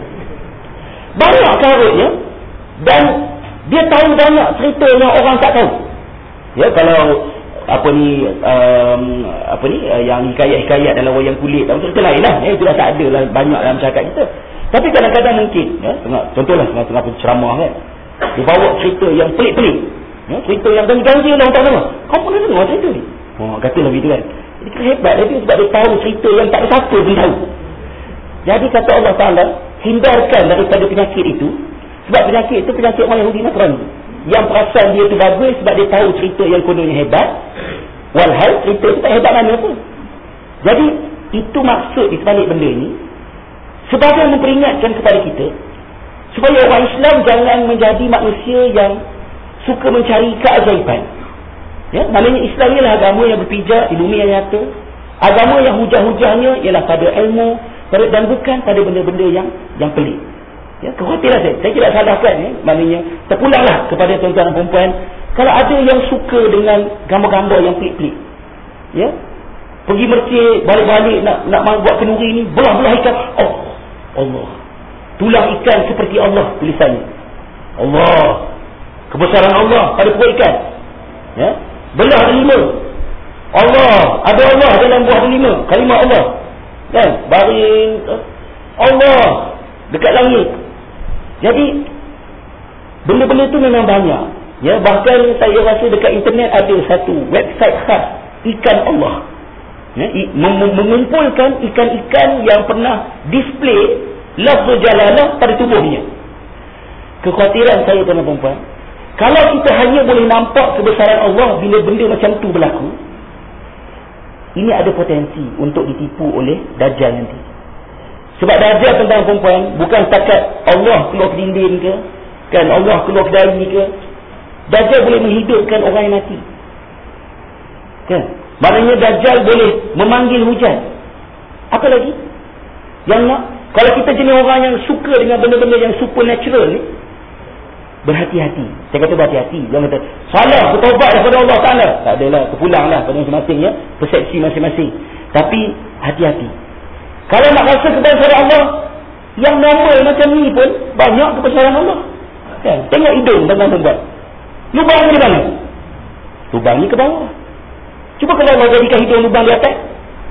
Banyak karutnya, dan dia tahu banyak cerita yang orang tak tahu. Ya, kalau apa ni um, apa ni uh, yang hikayat-hikayat dalam wayang kulit, tak cerita lain lah. Eh, itu dah tak ada lah banyak dalam masyarakat kita. Tapi kadang-kadang mungkin, ya, tengah, contohlah tengah-tengah penceramah kan, dia bawa cerita yang pelik-pelik, ya, cerita yang ganjil lah orang tak tahu. Kau pernah dengar cerita ni? Oh, katalah begitu kan. Jadi hebat dia sebab dia tahu cerita yang tak ada siapa pun tahu. Jadi kata Allah Ta'ala, hindarkan daripada penyakit itu. Sebab penyakit itu penyakit orang Yahudi Nasrani. Yang perasan dia tu bagus sebab dia tahu cerita yang kononnya hebat, walhal cerita itu tak hebat mana pun. Jadi itu maksud di sebalik benda ini, sebagai memperingatkan kepada kita supaya orang Islam jangan menjadi manusia yang suka mencari keajaiban. Ya, maknanya Islam ialah agama yang berpijak di bumi yang nyata, agama yang hujah-hujahnya ialah pada ilmu dan bukan pada benda-benda yang yang pelik. Ya, kekhawatiran saya, saya tidak salahkan, ya, maknanya terpulanglah kepada tuan-tuan dan perempuan, kalau ada yang suka dengan gambar-gambar yang pelik-pelik, ya, pergi mercik, balik-balik nak nak buat kenduri ni, belah-belah ikan, oh Allah, tulang ikan seperti Allah tulisannya, Allah, kebesaran Allah pada pokok ikan, ya, belah delima, Allah, ada Allah dalam buah delima, kalimah Allah, kan, baring Allah dekat langit. Jadi benda-benda tu memang banyak, ya, bahkan saya rasa dekat internet ada satu website khas ikan Allah, ya, mengumpulkan ikan-ikan yang pernah display lafaz jalalah pada tubuhnya. Kekhawatiran saya tuan-tuan dan puan, kalau kita hanya boleh nampak kebesaran Allah bila benda macam tu berlaku, ini ada potensi untuk ditipu oleh Dajjal nanti. Sebab Dajjal tuan-tuan dan perempuan bukan setakat Allah keluar ke dinding ke, kan, Allah keluar ke dari ke. Dajjal boleh menghidupkan orang yang mati, kan. Maknanya Dajjal boleh memanggil hujan. Apa lagi yang nak? Kalau kita jenis orang yang suka dengan benda-benda yang supernatural ni, berhati-hati. Saya kata berhati-hati. Jangan kata salah, bertaubat daripada Allah Ta'ala. Tak adalah, terpulanglah pada masing-masing, ya, persepsi masing-masing. Tapi hati-hati. Kalau nak rasa kebesaran Allah yang normal macam ni pun banyak kebesaran Allah, kan? Tengok hidung dengan membuat lubang ni di mana? Lubang ni ke bawah. Cuba kalau Allah jadikan hidung lubang di atas,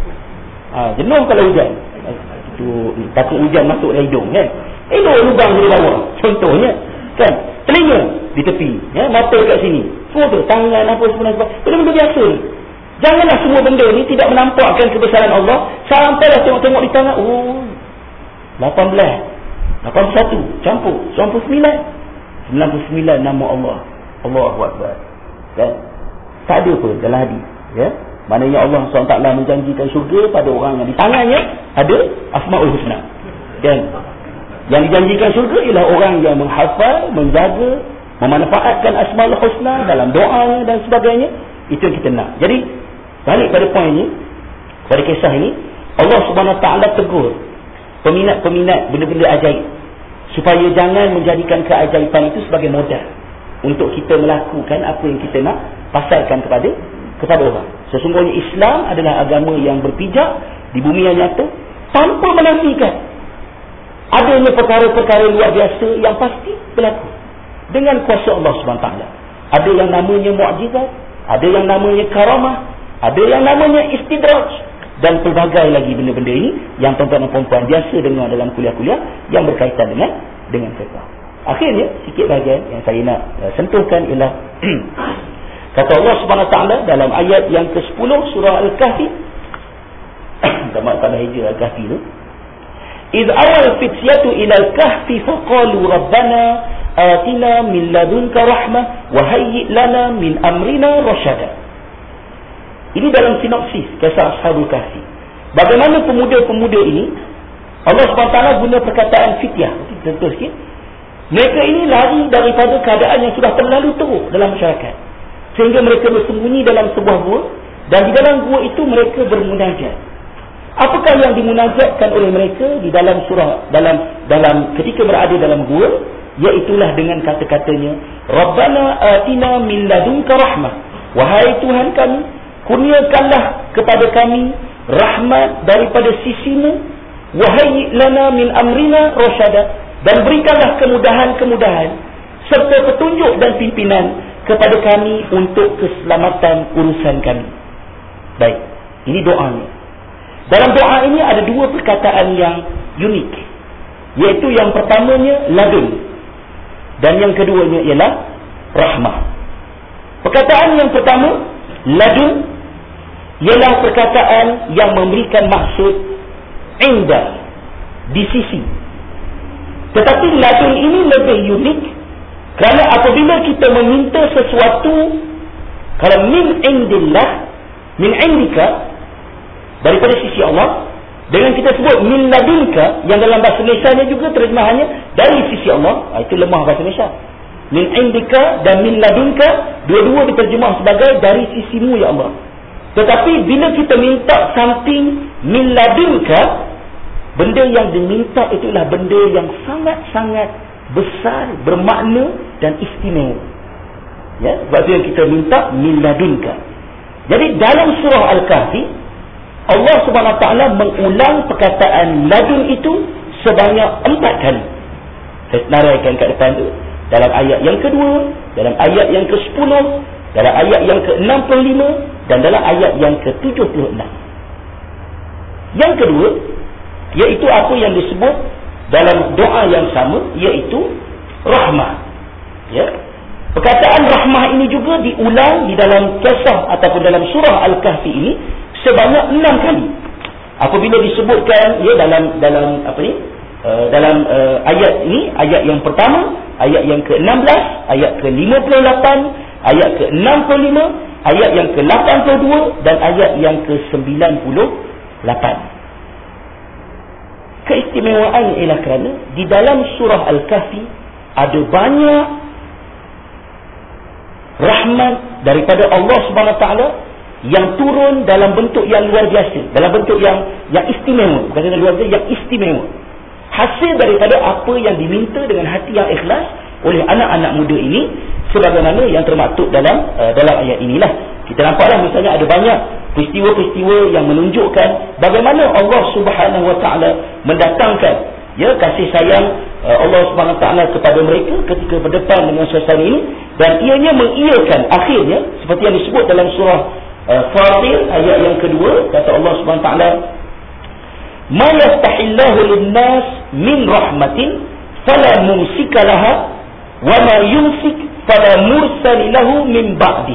ha, jenuh kalau hujan. Itu takut hujan masuk dalam hidung, kan? Hidung lubang di bawah contohnya, kan? Telinga di tepi, ya, mata kat sini, semua tu, tangan apa semua, benda-benda biasa ni. Janganlah semua benda ni tidak menampakkan kebesaran Allah. Sampailah tengok-tengok di tangan, oh, lapan belas, lapan puluh satu, campur sembilan puluh sembilan, sembilan puluh sembilan nama Allah. Allahu Akbar, kan? Tak ada pun dalam hadis, ya. Maknanya Allah subhanahu wa taala menjanjikan syurga pada orang yang di tangannya ada Asmaul Husna, kan? Yang dijanjikan syurga ialah orang yang menghafal, menjaga, memanfaatkan Asmaul Husna dalam doa dan sebagainya. Itu yang kita nak. Jadi balik pada poin ini, pada kisah ini, Allah Subhanahu Wa Taala tegur peminat-peminat benda-benda ajaib supaya jangan menjadikan keajaiban itu sebagai modal untuk kita melakukan apa yang kita nak pasarkan kepada kepada orang. Sesungguhnya Islam adalah agama yang berpijak di bumi yang nyata tanpa menafikan adanya perkara-perkara luar biasa yang pasti berlaku dengan kuasa Allah Subhanahu Wa Taala. Ada yang namanya mukjizat, ada yang namanya karamah, ada yang namanya istidraj, dan pelbagai lagi benda-benda ini yang tuan-tuan dan perempuan biasa dengar dalam kuliah-kuliah yang berkaitan dengan dengan fiqh. Akhirnya sikit bahagian yang saya nak uh, sentuhkan ialah kata Allah Subhanahu Wa Taala dalam ayat yang ke sepuluh surah Al-Kahfi, tamat pada hijrah Al-Kahfi tu, idh awal fityatu ila al-kahfi faqalu rabbana atina min ladunka rahmah wa hayyi' lana min amrina rasyada. Ini dalam sinopsis kisah Ashabul Kahfi. Bagaimana pemuda-pemuda ini Allah subhanahu wa taala guna perkataan fityah. Contoh sikit. Mereka ini lari daripada keadaan yang sudah terlalu teruk dalam masyarakat, sehingga mereka bersembunyi dalam sebuah gua, dan di dalam gua itu mereka bermunajat. Apakah yang dimunajatkan oleh mereka di dalam surah, dalam dalam ketika berada dalam gua, iaitulah dengan kata-katanya, Rabbana atina min ladunka rahmah. Wahai Tuhan kami, kurniakanlah kepada kami rahmat daripada sisimu, wahai lana min amrina rasyada, dan berikanlah kemudahan-kemudahan serta petunjuk dan pimpinan kepada kami untuk keselamatan urusan kami. Baik, ini doanya. Dalam doa ini ada dua perkataan yang unik, iaitu yang pertamanya ladun, dan yang keduanya ialah rahmah. Perkataan yang pertama, ladun, ialah perkataan yang memberikan maksud indah, di sisi. Tetapi ladun ini lebih unik, kerana apabila kita meminta sesuatu, kalau min indillah, min indika, daripada sisi Allah, dengan kita sebut min ladunka, yang dalam bahasa Malaysia juga terjemahannya dari sisi Allah, itu lemah bahasa Malaysia. Min indika dan min ladunka, dua-dua diterjemah sebagai dari sisimu ya Allah. Tetapi bila kita minta something min ladunka, benda yang diminta itulah benda yang sangat-sangat besar, bermakna dan istimewa. Ya, sebab itu yang kita minta min ladunka. Jadi dalam surah Al-Kahfi, Allah Subhanahu Wa Taala mengulang perkataan ladun itu sebanyak empat kali. Saya senaraikan kat depan tu. Dalam ayat yang kedua, dalam ayat yang ke sepuluh, dalam ayat yang ke enam puluh lima, dan dalam ayat yang ke tujuh puluh enam. Yang kedua, iaitu apa yang disebut dalam doa yang sama, iaitu rahmah. Ya. Perkataan rahmah ini juga diulang di dalam kisah ataupun dalam surah Al-Kahfi ini sebanyak enam kali. Apabila disebutkan ya dalam dalam apa ni? Uh, dalam uh, ayat ini, ayat yang pertama, ayat yang ke enam belas, ayat ke lima puluh lapan, ayat ke enam puluh lima, ayat yang ke lapan puluh dua dan ayat yang ke sembilan puluh lapan. Keistimewaan ialah kerana di dalam surah Al-Kahfi ada banyak rahmat daripada Allah Subhanahu Wa Taala yang turun dalam bentuk yang luar biasa, dalam bentuk yang yang istimewa, bukan yang luar biasa, yang istimewa. Hasil daripada apa yang diminta dengan hati yang ikhlas oleh anak-anak muda ini, sebagaimana yang termaktub dalam uh, dalam ayat inilah. Kita nampaklah misalnya ada banyak peristiwa-peristiwa yang menunjukkan bagaimana Allah Subhanahu Wa Taala mendatangkan ya kasih sayang uh, Allah Subhanahu Wa Taala kepada mereka ketika berdepan dengan suasana ini, dan ianya mengiyakan akhirnya seperti yang disebut dalam surah uh, Fatir ayat yang kedua, kata Allah Subhanahu Wa Taala, ma yaftahillahu lin-nas min rahmatin fala mumsika laha wa ma yumsik fala mursal lahu min ba'di.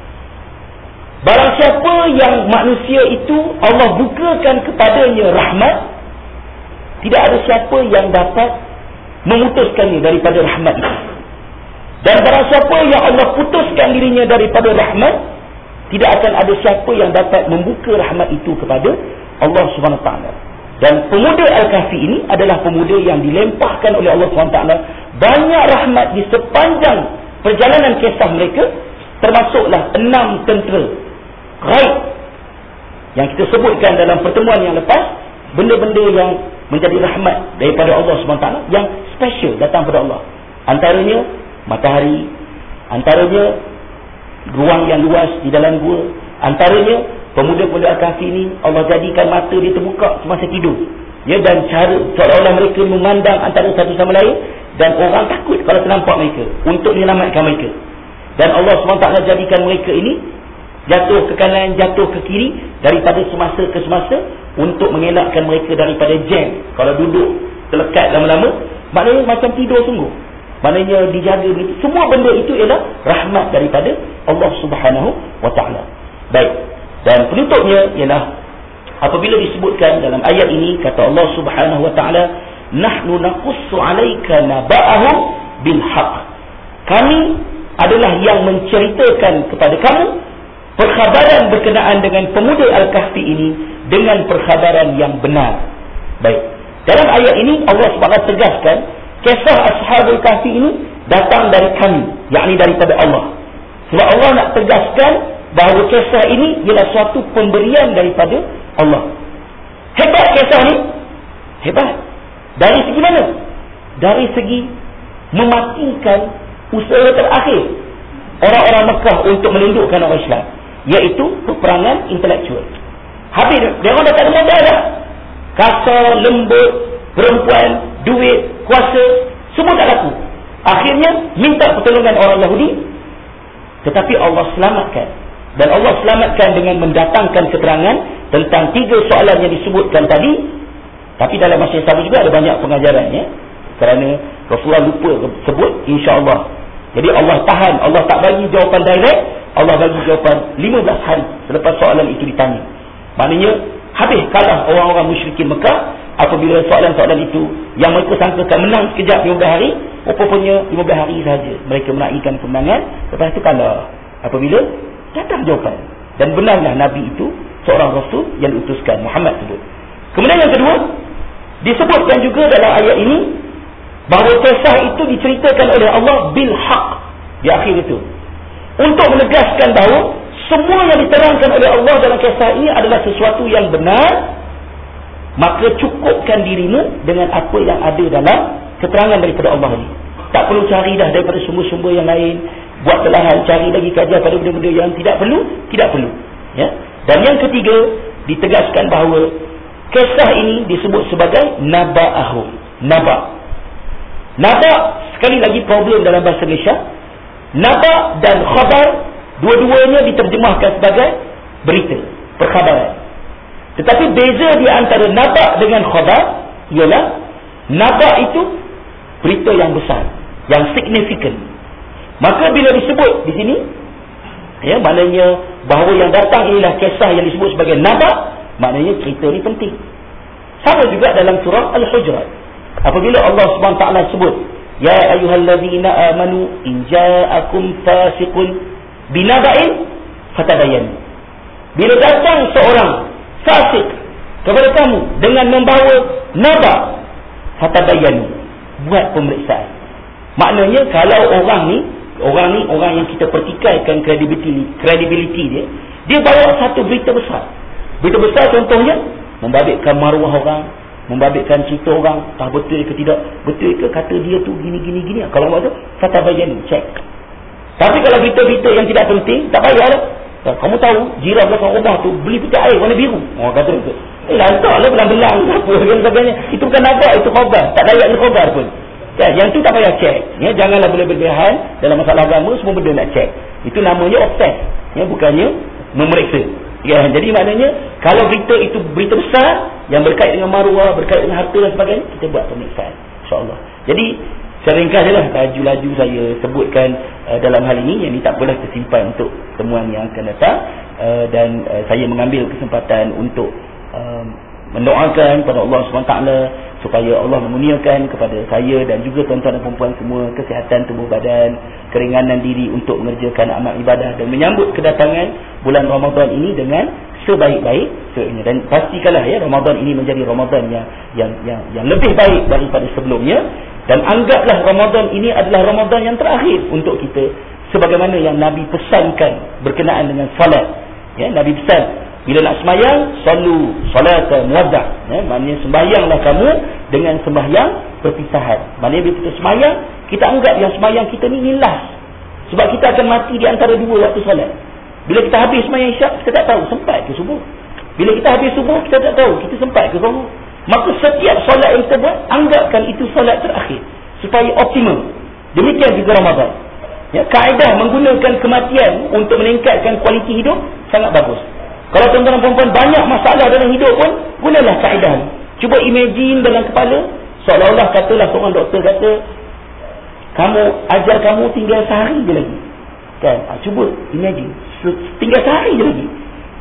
Barang siapa yang manusia itu Allah bukakan kepadanya rahmat, tidak ada siapa yang dapat memutuskannya daripada rahmat itu. Dan barang siapa yang Allah putuskan dirinya daripada rahmat, tidak akan ada siapa yang dapat membuka rahmat itu kepada Allah Subhanahu Wa Taala. Dan pemuda Al-Kahfi ini adalah pemuda yang dilempahkan oleh Allah Subhanahu Wa Taala banyak rahmat di sepanjang perjalanan kisah mereka, termasuklah enam tentera ghaib yang kita sebutkan dalam pertemuan yang lepas, benda-benda yang menjadi rahmat daripada Allah Subhanahu Wa Taala yang special datang pada Allah. Antaranya matahari, antaranya ruang yang luas di dalam gua, antaranya pemuda-pemuda Al-Kahfi ini Allah jadikan mata dia terbuka semasa tidur. Ya, dan cara seolah-olah mereka memandang antara satu sama lain, dan orang takut kalau ternampak mereka untuk menyelamatkan mereka. Dan Allah subhanahu wa taala jadikan mereka ini jatuh ke kanan, jatuh ke kiri daripada semasa ke semasa untuk mengelakkan mereka daripada jam. Kalau duduk terlekat lama-lama, maknanya macam tidur sungguh. Maknanya dijaga begitu. Semua benda itu ialah rahmat daripada Allah Subhanahu wa taala. Baik. Dan penutupnya ialah apabila disebutkan dalam ayat ini, kata Allah Subhanahu wa taala, nahnu naqussu 'alaika naba'ahum bil haqq. Kami adalah yang menceritakan kepada kamu perkhabaran berkenaan dengan pemuda Al-Kahfi ini dengan perkhabaran yang benar. Baik. Dalam ayat ini Allah Subhanahu wa taala tegaskan kisah Ashabul Kahfi ini datang dari kami, yakni daripada Allah. Sebab Allah nak tegaskan bahawa kisah ini ialah suatu pemberian daripada Allah. Hebat kisah ni. Hebat. Dari segi mana? Dari segi mematikan usaha terakhir orang-orang Mekah untuk melindukkan orang Islam, iaitu peperangan intelektual. Habis dia orang dah tak ada modal dah. Kasar, lembut, perempuan, duit, kuasa, semua tak laku. Akhirnya minta pertolongan orang Yahudi, tetapi Allah selamatkan. Dan Allah selamatkan dengan mendatangkan keterangan tentang tiga soalan yang disebutkan tadi. Tapi dalam masa yang sama juga ada banyak pengajarannya, kerana Rasulullah lupa sebut insya-Allah. Jadi Allah tahan, Allah tak bagi jawapan direct, Allah bagi jawapan lima belas hari selepas soalan itu ditanya. Maknanya habis kalah orang-orang musyrikin Mekah apabila soalan-soalan itu yang mereka sangkakan menang sekejap lima belas hari, rupanya lima belas hari saja mereka menaikkan kemenangan. Lepas itu kalah apabila datang jawapan. Dan benarlah Nabi itu seorang Rasul yang diutuskan, Muhammad sebut. Kemudian yang kedua, disebutkan juga dalam ayat ini bahawa kisah itu diceritakan oleh Allah bil haq di akhir itu, untuk menegaskan bahawa semua yang diterangkan oleh Allah dalam kisah ini adalah sesuatu yang benar. Maka cukupkan dirimu dengan apa yang ada dalam keterangan daripada Allah ini. Tak perlu cari dah daripada sumber-sumber yang lain, buat telahan, cari lagi kajian pada benda-benda yang tidak perlu, tidak perlu, ya. Dan yang ketiga, ditegaskan bahawa kisah ini disebut sebagai naba'ahum. Naba' Naba' sekali lagi problem dalam bahasa Malaysia. Naba' dan khabar, dua-duanya diterjemahkan sebagai berita, perkhabaran. Tetapi beza di antara naba' dengan khabar ialah naba' itu berita yang besar, yang signifikan. Maka bila disebut di sini, ya, maknanya bahawa yang datang ialah kisah yang disebut sebagai naba', maknanya cerita ni penting. Sama juga dalam surah Al-Hujurat, apabila Allah Subhanahu Wa Taala sebut, ya ayyuhallazina amanu in ja'akum fasiqun binaba'in fatabayyanu. Bila datang seorang fasik kepada kamu dengan membawa naba', fatabayyanu, buat pemeriksaan. Maknanya kalau orang ni orang ni orang yang kita pertikaikan kredibiliti kredibiliti dia, dia bawa satu berita besar. Berita besar contohnya membabitkan maruah orang, membabitkan cerita orang, tak betul ke tidak, betul ke kata dia tu gini gini gini. Kalau buat tu fatabayyanu, cek. Tapi kalau berita-berita yang tidak penting, tak payahlah. Kamu tahu jiran belakang rumah tu beli peti air warna biru, orang kata tu, eh lantaklah belang-belang apa dan sebagainya. Itu bukan nabak, itu khabar. Tak layak ni khabar pun, kan? Yang tu tak payah cek, ya. Janganlah berlebihan dalam masalah agama, semua benda nak cek. Itu namanya obses, ya, bukannya memeriksa, ya. Jadi maknanya kalau berita itu berita besar yang berkait dengan maruah, berkait dengan harta dan sebagainya, kita buat pemeriksaan, insya-Allah. Jadi secara ringkas sajalah laju-laju saya sebutkan uh, dalam hal ini. Yang ini tak boleh tersimpan untuk temuan yang akan datang, uh, dan uh, saya mengambil kesempatan untuk uh, mendoakan kepada Allah subhanahu wa taala supaya Allah memuniakan kepada saya dan juga tuan-tuan dan puan-puan semua kesihatan tubuh badan, keringanan diri untuk mengerjakan amal ibadah dan menyambut kedatangan bulan Ramadan ini dengan sebaik-baiknya. Dan pastikanlah, ya, Ramadan ini menjadi Ramadan yang yang yang, yang lebih baik daripada sebelumnya. Dan anggaplah Ramadan ini adalah Ramadan yang terakhir untuk kita, sebagaimana yang Nabi pesankan berkenaan dengan salat. Ya, Nabi pesan, bila nak sembahyang, salu salata muwaddah, ya, maknanya sembahyanglah kamu dengan sembahyang perpisahan. Maknanya bila kita sembahyang, kita anggap yang sembahyang kita ni ni last. Sebab kita akan mati di antara dua waktu salat. Bila kita habis sembahyang Isyak, kita tak tahu sempat ke subuh. Bila kita habis subuh, kita tak tahu kita sempat ke subuh. Maka setiap solat yang kita buat, anggapkan itu solat terakhir supaya optimum. Demikian juga Ramadan. Ya, kaedah menggunakan kematian untuk meningkatkan kualiti hidup sangat bagus. Kalau tuan-tuan dan puan-puan banyak masalah dalam hidup pun, gunalah kaedah ni. Cuba imagine dalam kepala, seolah-olah katalah seorang doktor kata, kamu ajar kamu tinggal sehari je lagi, kan? Ha, cuba imagine, tinggal sehari je lagi.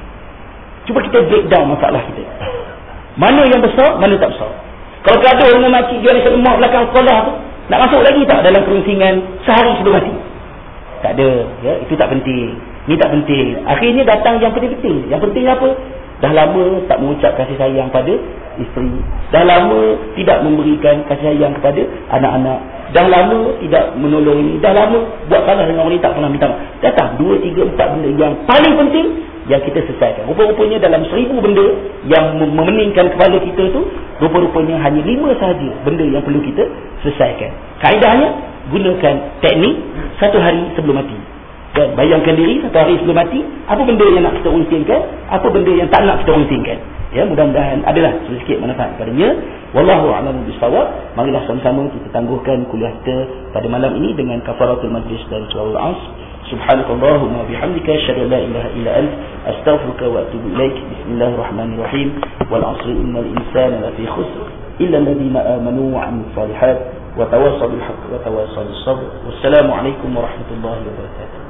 Cuba kita breakdown masalah kita. Mana yang besar, mana tak besar. Kalau gaduh dengan makcik jual nasi lemak belakang sekolah tu, nak masuk lagi tak dalam kerunsingan sehari sebelum mati? Tak ada, ya, itu tak penting. Ni tak penting. Akhirnya datang yang penting-penting. Yang penting apa? Dah lama tak mengucap kasih sayang pada isteri. Dah lama tidak memberikan kasih sayang kepada anak-anak. Dah lama tidak menolong ini. Dah lama buat salah dengan orang ni, tak pernah minta maaf. Datang dua, tiga, empat benda yang paling penting yang kita selesaikan. Rupa-rupanya dalam seribu benda yang memeningkan kepala kita tu, rupa-rupanya hanya lima sahaja benda yang perlu kita selesaikan. Kaedahnya, gunakan teknik satu hari sebelum mati. Dan bayangkan diri satu hari sebelum mati, apa benda yang nak kita untingkan, apa benda yang tak nak kita untingkan. Ya, mudah-mudahan adalah sedikit manfaat padanya. Wallahu a'lam bishawab. Marilah sama-sama kita tangguhkan kuliah kita pada malam ini dengan kafaratul majlis dari surah Al-Asr. Subhanakallahumma bihamdika asyhadu an la ilaha illa anta astaghfiruka wa atubu ilaik. Bismillahirrahmanirrahim. Wal 'asri innal insana lafi khusr illa alladhina amanu wa 'amilus solihat wa tawassaw bil haqqi wa tawassaw bis sabr. Wassalamu alaikum warahmatullahi wabarakatuh.